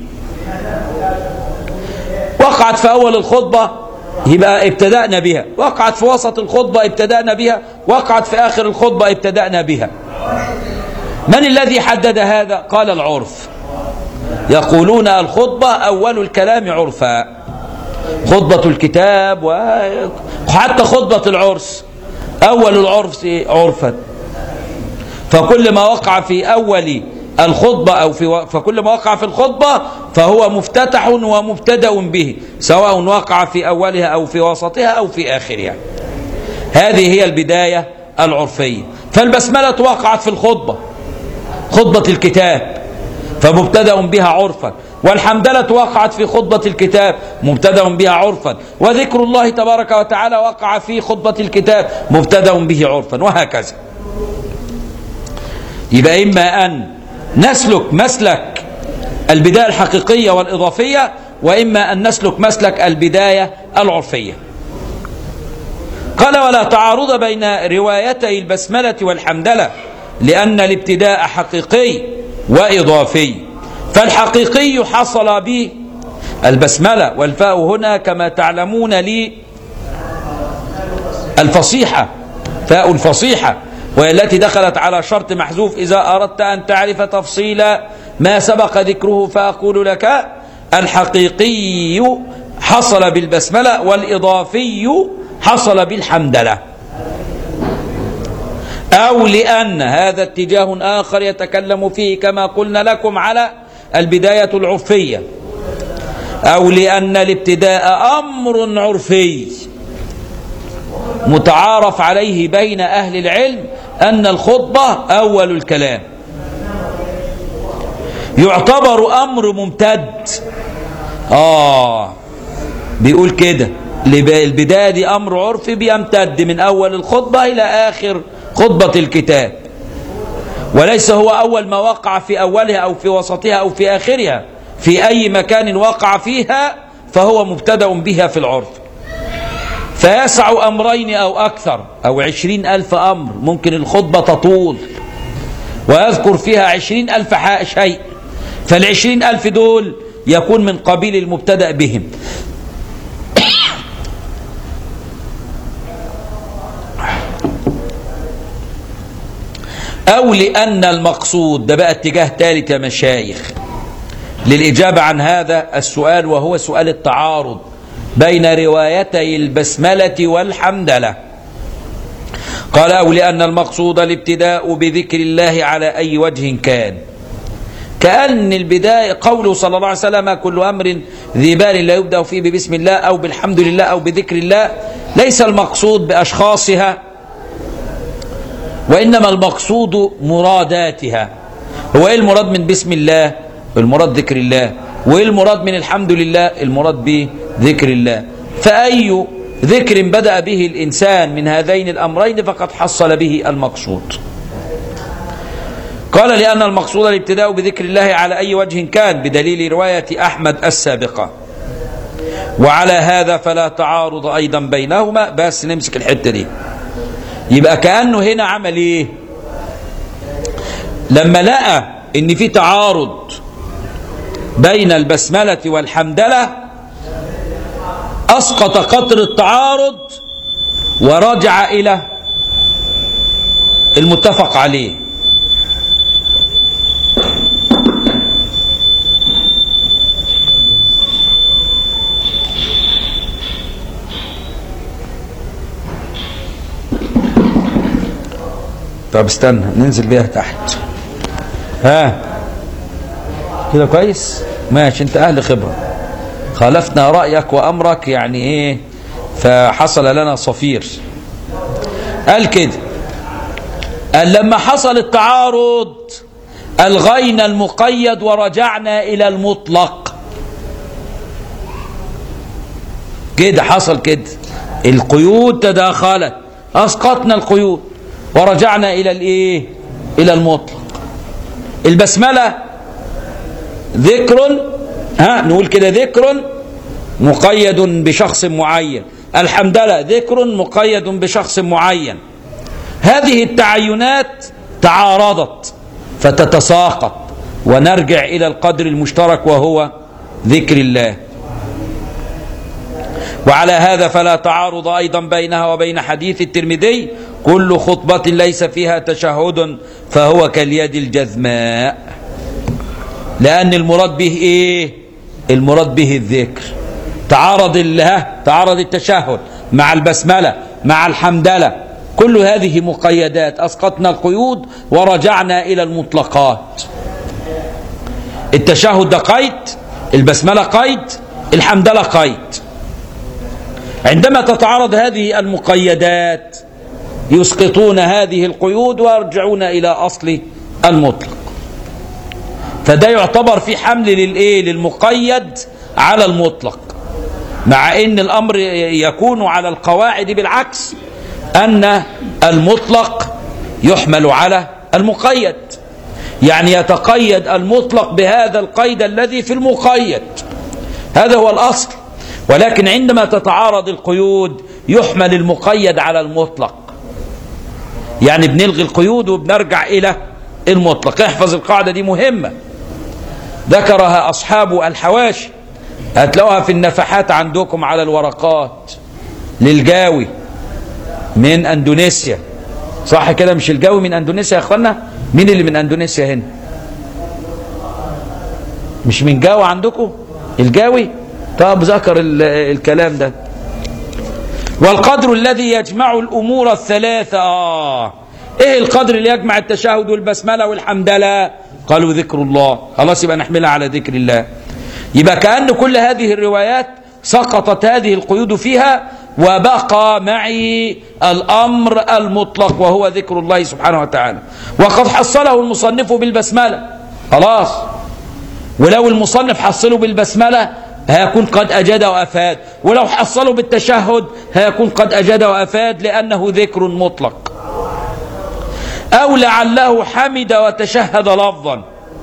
وقعت في أول الخطبة يبقى ابتدأنا بها، وقعت في وسط الخطبة ابتدأنا بها، وقعت في آخر الخطبة ابتدأنا بها. من الذي حدد هذا؟ قال العرف. يقولون الخطبة أول الكلام عرفا، خطبة الكتاب وحتى خطبة العرس أول العرس عرفا. فكل ما وقع في أول الخطبة أو في فكل ما وقع في الخطبة فهو مفتتح ومبتدأ به، سواء وقع في أولها أو في وسطها أو في آخرها. هذه هي البداية العرفية. فالبسملة وقعت في الخطبة، خطبة الكتاب، فمبتدأ بها عرفا. والحمدلة وقعت في خطبة الكتاب، مبتدأ بها عرفا. وذكر الله تبارك وتعالى وقع في خطبة الكتاب، مبتدأ به عرفا، وهكذا. يبقى إما أن نسلك مسلك البداية الحقيقية والإضافية، وإما أن نسلك مسلك البداية العرفية. قال: ولا تعارض بين روايتي البسملة والحمدلة لأن الابتداء حقيقي وإضافي، فالحقيقي حصل به البسملة، والفاء هنا كما تعلمون لي الفصيحة، فاء الفصيحة، وهي التي دخلت على شرط محذوف: إذا أردت أن تعرف تفصيل ما سبق ذكره فأقول لك الحقيقي حصل بالبسملة والإضافي حصل بالحمدلة. أو لأن هذا اتجاه آخر يتكلم فيه كما قلنا لكم على البداية العرفية، أو لأن الابتداء أمر عرفي متعارف عليه بين أهل العلم أن الخطبة أول الكلام، يعتبر أمر ممتد. آه بيقول كده البداية دي أمر عرفي بيمتد من أول الخطبة إلى آخر خطبة الكتاب، وليس هو أول ما وقع في أولها أو في وسطها أو في آخرها، في أي مكان وقع فيها فهو مبتدأ بها في العرف. فيسع أمرين أو أكثر أو عشرين ألف أمر، ممكن الخطبة تطول ويذكر فيها عشرين ألف شيء، فالعشرين ألف دول يكون من قبيل المبتدأ بهم. أو لأن المقصود، ده بقى اتجاه ثالث يا مشايخ للإجابة عن هذا السؤال، وهو سؤال التعارض بين روايتي البسملة والحمدلة. قال: أو لأن المقصود الابتداء بذكر الله على أي وجه كان، كأن البداية قوله صلى الله عليه وسلم: كل أمر ذي بال لا يبدأ فيه ببسم الله أو بالحمد لله أو بذكر الله، ليس المقصود بأشخاصها، وإنما المقصود مراداتها. هو إيه المراد من بسم الله؟ المراد ذكر الله. وإيه المراد من الحمد لله؟ المراد بذكر الله. فأي ذكر بدأ به الإنسان من هذين الأمرين فقد حصل به المقصود. قال: لأن المقصود الابتداء بذكر الله على أي وجه كان، بدليل رواية أحمد السابقة. وعلى هذا فلا تعارض أيضا بينهما. بس نمسك الحتة دي. يبقى كأنه هنا عمل إيه؟ لما لقى إن في تعارض بين البسملة والحمدلة أسقط قطر التعارض ورجع إلى المتفق عليه. طب استنى ننزل بيها تحت. ها كده كويس؟ ماشي، انت اهل خبرة. خالفنا رأيك وامرك يعني ايه، فحصل لنا صفير. قال كده، قال لما حصل التعارض الغينا المقيد ورجعنا الى المطلق. كده حصل كده، القيود تداخلت، اسقطنا القيود ورجعنا الى الايه، الى المطلق. البسملة ذكر، ها نقول كده ذكر مقيد بشخص معين. الحمدلله ذكر مقيد بشخص معين. هذه التعينات تعارضت فتتساقط ونرجع الى القدر المشترك وهو ذكر الله. وعلى هذا فلا تعارض أيضا بينها وبين حديث الترمذي: كل خطبة ليس فيها تشهد فهو كاليد الجذماء. لأن المراد به إيه؟ المراد به الذكر. تعارض الله، تعارض التشهد مع البسملة مع الحمدلة، كل هذه مقيدات، أسقطنا القيود ورجعنا إلى المطلقات. التشهد ده قيد، البسملة قيد، الحمدلة قيد. عندما تتعارض هذه المقيدات يسقطون هذه القيود ويرجعون إلى أصل المطلق. فده يعتبر في حمل للإيه؟ للمقيد على المطلق، مع أن الأمر يكون على القواعد بالعكس، أن المطلق يحمل على المقيد، يعني يتقيد المطلق بهذا القيد الذي في المقيد. هذا هو الأصل. ولكن عندما تتعارض القيود يحمل المقيد على المطلق، يعني بنلغي القيود وبنرجع إلى المطلق. احفظ القاعدة دي مهمة، ذكرها أصحاب الحواشي، هتلاقوها في النفحات عندكم على الورقات للجاوي من أندونيسيا، صح كده؟ مش الجاوي من أندونيسيا يا أخوانا؟ مين اللي من أندونيسيا هنا؟ مش من جاوي عندكم الجاوي؟ طب ذكر الكلام ده. والقدر الذي يجمع الأمور الثلاثة، آه إيه القدر اللي يجمع التشهد والبسملة والحمدلة؟ قالوا ذكر الله. خلاص يبقى نحملها على ذكر الله. يبقى كأن كل هذه الروايات سقطت هذه القيود فيها وبقى معي الأمر المطلق وهو ذكر الله سبحانه وتعالى، وقد حصله المصنف بالبسملة. خلاص، ولو المصنف حصله بالبسملة هيكون قد أجاد وأفاد، ولو حصله بالتشهد هيكون قد أجاد وأفاد، لأنه ذكر مطلق. أو لعله حمد وتشهد لفظا،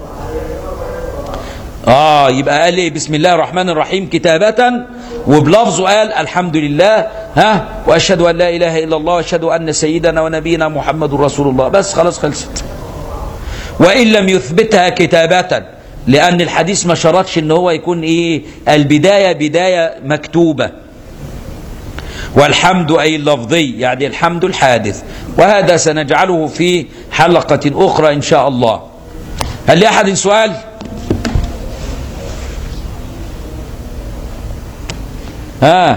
آه يبقى قال إيه؟ بسم الله الرحمن الرحيم كتابة، وبلفظه قال الحمد لله، ها، وأشهد أن لا إله إلا الله، وأشهد أن سيدنا ونبينا محمد رسول الله. بس خلاص خلصت. وإن لم يثبتها كتابة، لأن الحديث ما شرطش إن هو يكون إيه؟ البداية بداية مكتوبة، والحمد أي اللفظي، يعني الحمد الحادث. وهذا سنجعله في حلقة أخرى إن شاء الله. هل لأحد سؤال؟ ها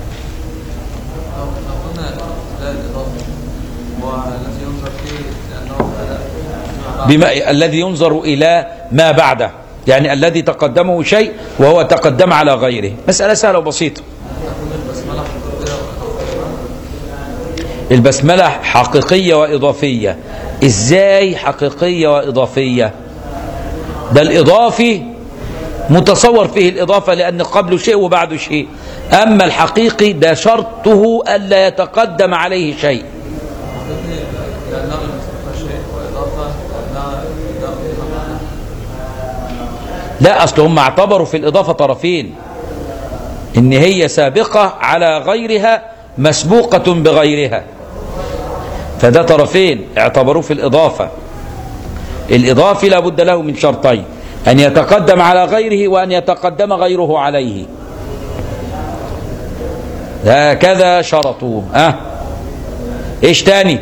بما الذي ينظر إلى ما بعده، يعني الذي تقدمه شيء وهو تقدم على غيره. مسألة سهلة وبسيطة. البسملة حقيقية وإضافية. إزاي حقيقية وإضافية؟ ده الإضافي متصور فيه الإضافة لأن قبله شيء وبعده شيء، أما الحقيقي ده شرطه ألا يتقدم عليه شيء. لا، أصل هم اعتبروا في الإضافة طرفين، إن هي سابقة على غيرها مسبوقة بغيرها، فده طرفين اعتبروه في الإضافة. الإضافي لا بد له من شرطين، أن يتقدم على غيره وأن يتقدم غيره عليه، هكذا شرطوه. أه إيش تاني؟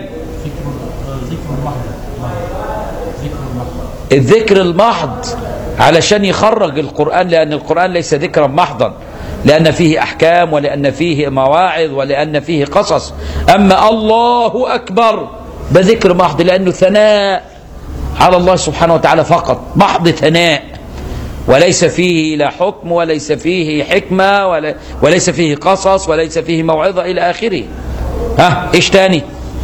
الذكر المحض علشان يخرج القرآن، لأن القرآن ليس ذكرا محضا، لأن فيه أحكام ولأن فيه مواعظ ولأن فيه قصص. أما الله أكبر ده ذكر محض، لأنه ثناء على الله سبحانه وتعالى فقط، محض ثناء، وليس فيه لا حكم وليس فيه حكمة ولا وليس فيه قصص وليس فيه موعظة إلى آخره. ها إيش تاني؟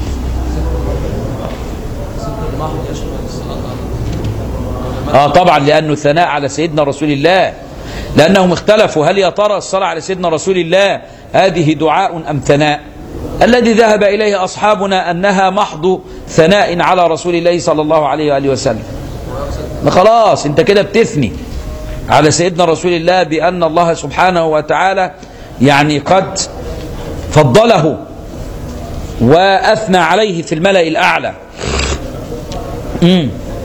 آه طبعا، لأنه ثناء على سيدنا رسول الله، لأنهم اختلفوا هل يا ترى الصلاة على سيدنا رسول الله هذه دعاء أم ثناء؟ الذي ذهب إليه أصحابنا أنها محض ثناء على رسول الله صلى الله عليه وآله وسلم. خلاص أنت كده بتثني على سيدنا رسول الله بأن الله سبحانه وتعالى يعني قد فضله وأثنى عليه في الملأ الأعلى. امم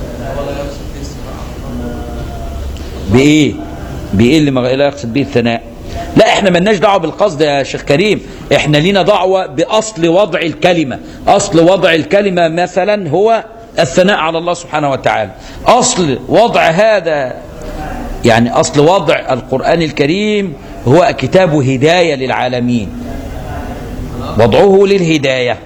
بإيه؟ بإيه اللي ما لا يقصد به الثناء؟ لا، احنا ملناش دعوه بالقصد يا شيخ كريم، احنا لينا دعوه باصل وضع الكلمه. اصل وضع الكلمه مثلا هو الثناء على الله سبحانه وتعالى. اصل وضع هذا يعني اصل وضع القرآن الكريم هو كتاب هدايه للعالمين، وضعه للهدايه.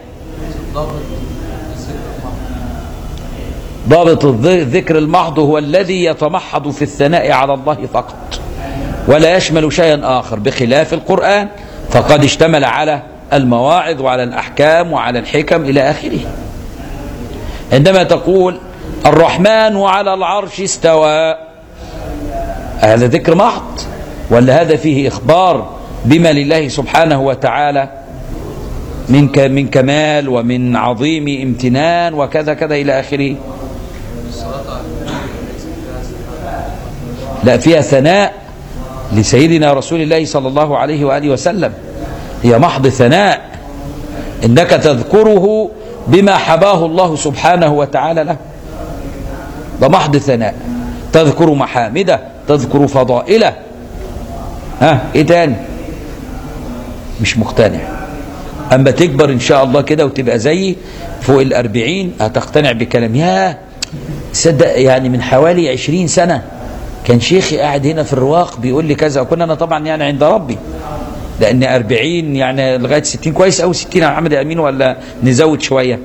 ضابط الذكر المحض هو الذي يتمحض في الثناء على الله فقط، ولا يشمل شيئا آخر، بخلاف القرآن فقد اشتمل على المواعظ وعلى الأحكام وعلى الحكم إلى آخره. عندما تقول الرحمن على العرش استوى، هذا ذكر محض ولا هذا فيه إخبار بما لله سبحانه وتعالى من من كمال ومن عظيم امتنان وكذا كذا إلى آخره؟ لا، فيها ثناء لسيدنا رسول الله صلى الله عليه وآله وسلم، هي محض ثناء، إنك تذكره بما حباه الله سبحانه وتعالى له، ده محض ثناء، تذكر محامده، تذكر فضائله. ها ايه تاني؟ مش مقتنع. اما تكبر ان شاء الله كده وتبقى زيي فوق الاربعين هتقتنع بكلام. يا صدق يعني من حوالي عشرين سنة كان شيخي قاعد هنا في الرواق بيقول لي كذا، وكنا انا طبعا يعني عند ربي، لان أربعين يعني لغايه ستين كويس أوي. ستين يا محمد امين ولا نزود شويه؟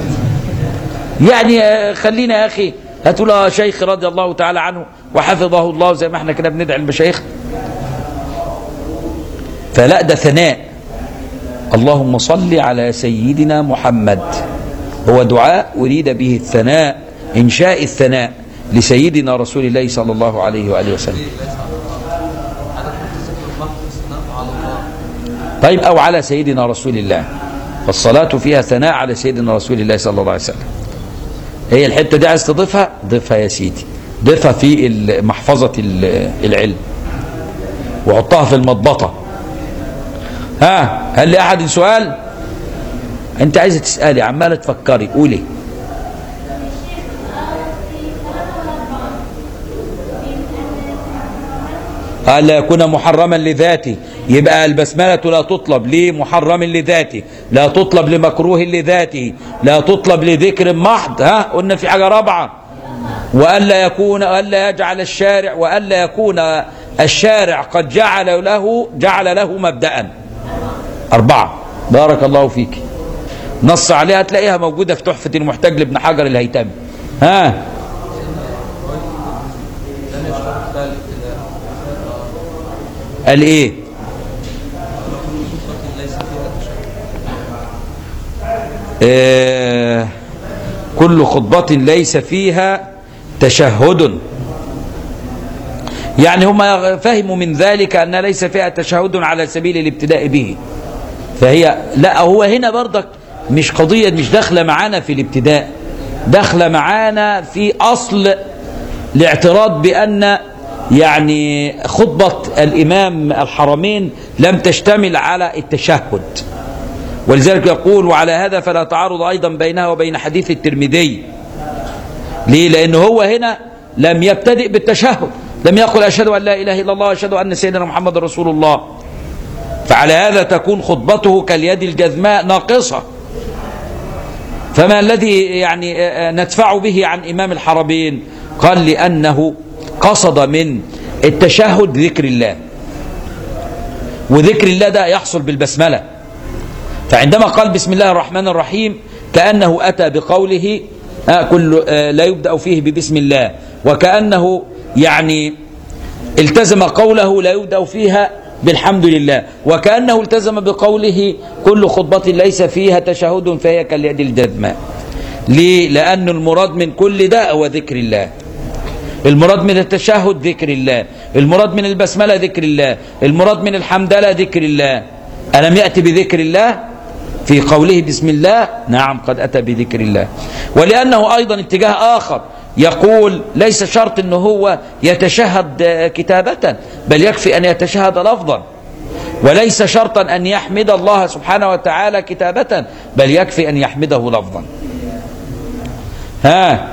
يعني خلينا يا اخي هاتوا له شيخ رضي الله تعالى عنه وحفظه الله زي ما احنا كده بندعي المشايخ. فلا ده ثناء. اللهم صل على سيدنا محمد، هو دعاء أريد به الثناء، إنشاء الثناء لسيدنا رسول الله صلى الله عليه وآله وسلم. طيب أو على سيدنا رسول الله، فالصلاة فيها ثناء على سيدنا رسول الله صلى الله عليه وسلم. هي الحتة دي عايز تضيفها؟ ضيفها يا سيدي، ضيفها في محفظة العلم وحطها في المضبطة. ها هل لأحد سؤال؟ انت عايزة تسألي عمالة تفكري، قولي. ألا يكون محرما لذاته، يبقى البسملة لا تطلب لمحرم لذاته، لا تطلب لمكروه لذاته، لا تطلب لذكر محض. ها قلنا في حاجة رابعة، وألا يكون ألا يجعل الشارع وألا يكون الشارع قد جعل له جعل له مبدأ. أربعة. بارك الله فيك. نص عليها تلاقيها موجودة في تحفة المحتاج لابن حجر الهيثمي. ها قال ايه؟ آه كل خطبة ليس فيها تشهد، يعني هم فهموا من ذلك أن ليس فيها تشهد على سبيل الابتداء به. فهي لا، هو هنا برضك مش قضية، مش داخلة معانا في الابتداء، داخلة معانا في أصل الاعتراض بأن يعني خطبة الإمام الحرمين لم تشتمل على التشهد، ولذلك يقول وعلى هذا فلا تعارض أيضا بينها وبين حديث الترمذي. ليه؟ لأنه هو هنا لم يبتدئ بالتشهد، لم يقل أشهد أن لا إله إلا الله وأشهد أن سيدنا محمد رسول الله، فعلى هذا تكون خطبته كاليد الجذماء ناقصة. فما الذي يعني ندفع به عن إمام الحرمين؟ قال لأنه قصد من التشهد ذكر الله، وذكر الله ده يحصل بالبسملة. فعندما قال بسم الله الرحمن الرحيم كأنه أتى بقوله آه كل آه لا يبدأ فيه ببسم الله، وكأنه يعني التزم قوله لا يبدأ فيها بالحمد لله، وكأنه التزم بقوله كل خطبة ليس فيها تشهد فهي كاليد الجذماء. ليه؟ لأن المراد من كل ده هو ذكر الله، المراد من التشهد ذكر الله، المراد من البسملة ذكر الله، المراد من الحمدلة ذكر الله. ألم يأتي بذكر الله في قوله بسم الله؟ نعم قد أتى بذكر الله. ولأنه أيضا اتجاه آخر يقول ليس شرط أنه هو يتشهد كتابة، بل يكفي أن يتشهد لفظا، وليس شرطا أن يحمد الله سبحانه وتعالى كتابة، بل يكفي أن يحمده لفظا. ها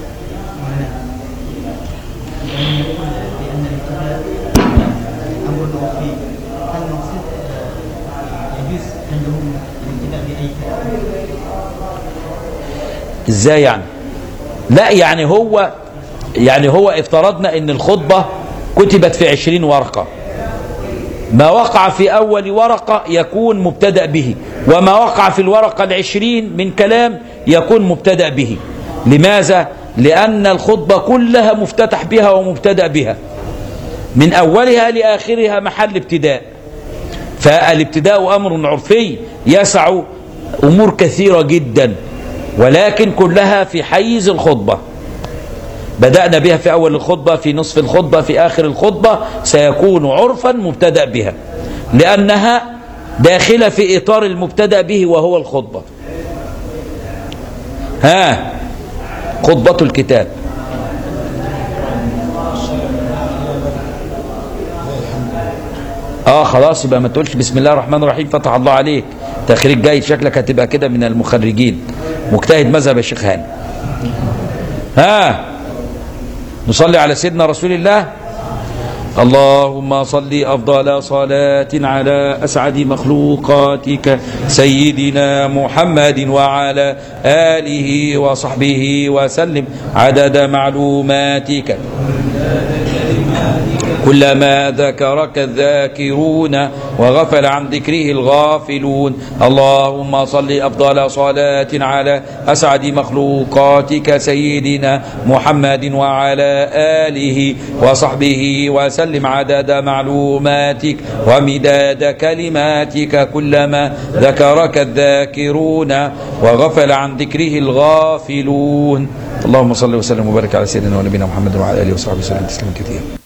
ازاي يعني؟ لا يعني هو يعني هو افترضنا ان الخطبة كتبت في عشرين ورقة، ما وقع في اول ورقة يكون مبتدأ به، وما وقع في الورقة العشرين من كلام يكون مبتدأ به. لماذا؟ لأن الخطبة كلها مفتتح بها ومبتدأ بها، من أولها لآخرها محل ابتداء. فالابتداء أمر عرفي يسع أمور كثيرة جدا، ولكن كلها في حيز الخطبة. بدأنا بها في أول الخطبة، في نصف الخطبة، في آخر الخطبة، سيكون عرفا مبتدأ بها، لأنها داخلة في إطار المبتدأ به وهو الخطبة. ها خطبة الكتاب. اه خلاص يبقى ما تقولش بسم الله الرحمن الرحيم فتح الله عليك، تخريج جيد، شكلك هتبقى كده من المخرجين، مجتهد مذهب الشيخ هاني. ها نصلي على سيدنا رسول الله. اللهم صل أفضل صلاة على أسعد مخلوقاتك سيدنا محمد وعلى آله وصحبه وسلم عدد معلوماتك كلما ذكرك الذاكرون وغفل عن ذكره الغافلون. اللهم صل أفضل صلاة على أسعد مخلوقاتك سيدنا محمد وعلى آله وصحبه وسلم عدد معلوماتك ومداد كلماتك كلما ذكرك الذاكرون وغفل عن ذكره الغافلون. اللهم صل وسلم وبارك على سيدنا ونبينا محمد وعلى آله وصحبه وسلم تسليما كثيرا.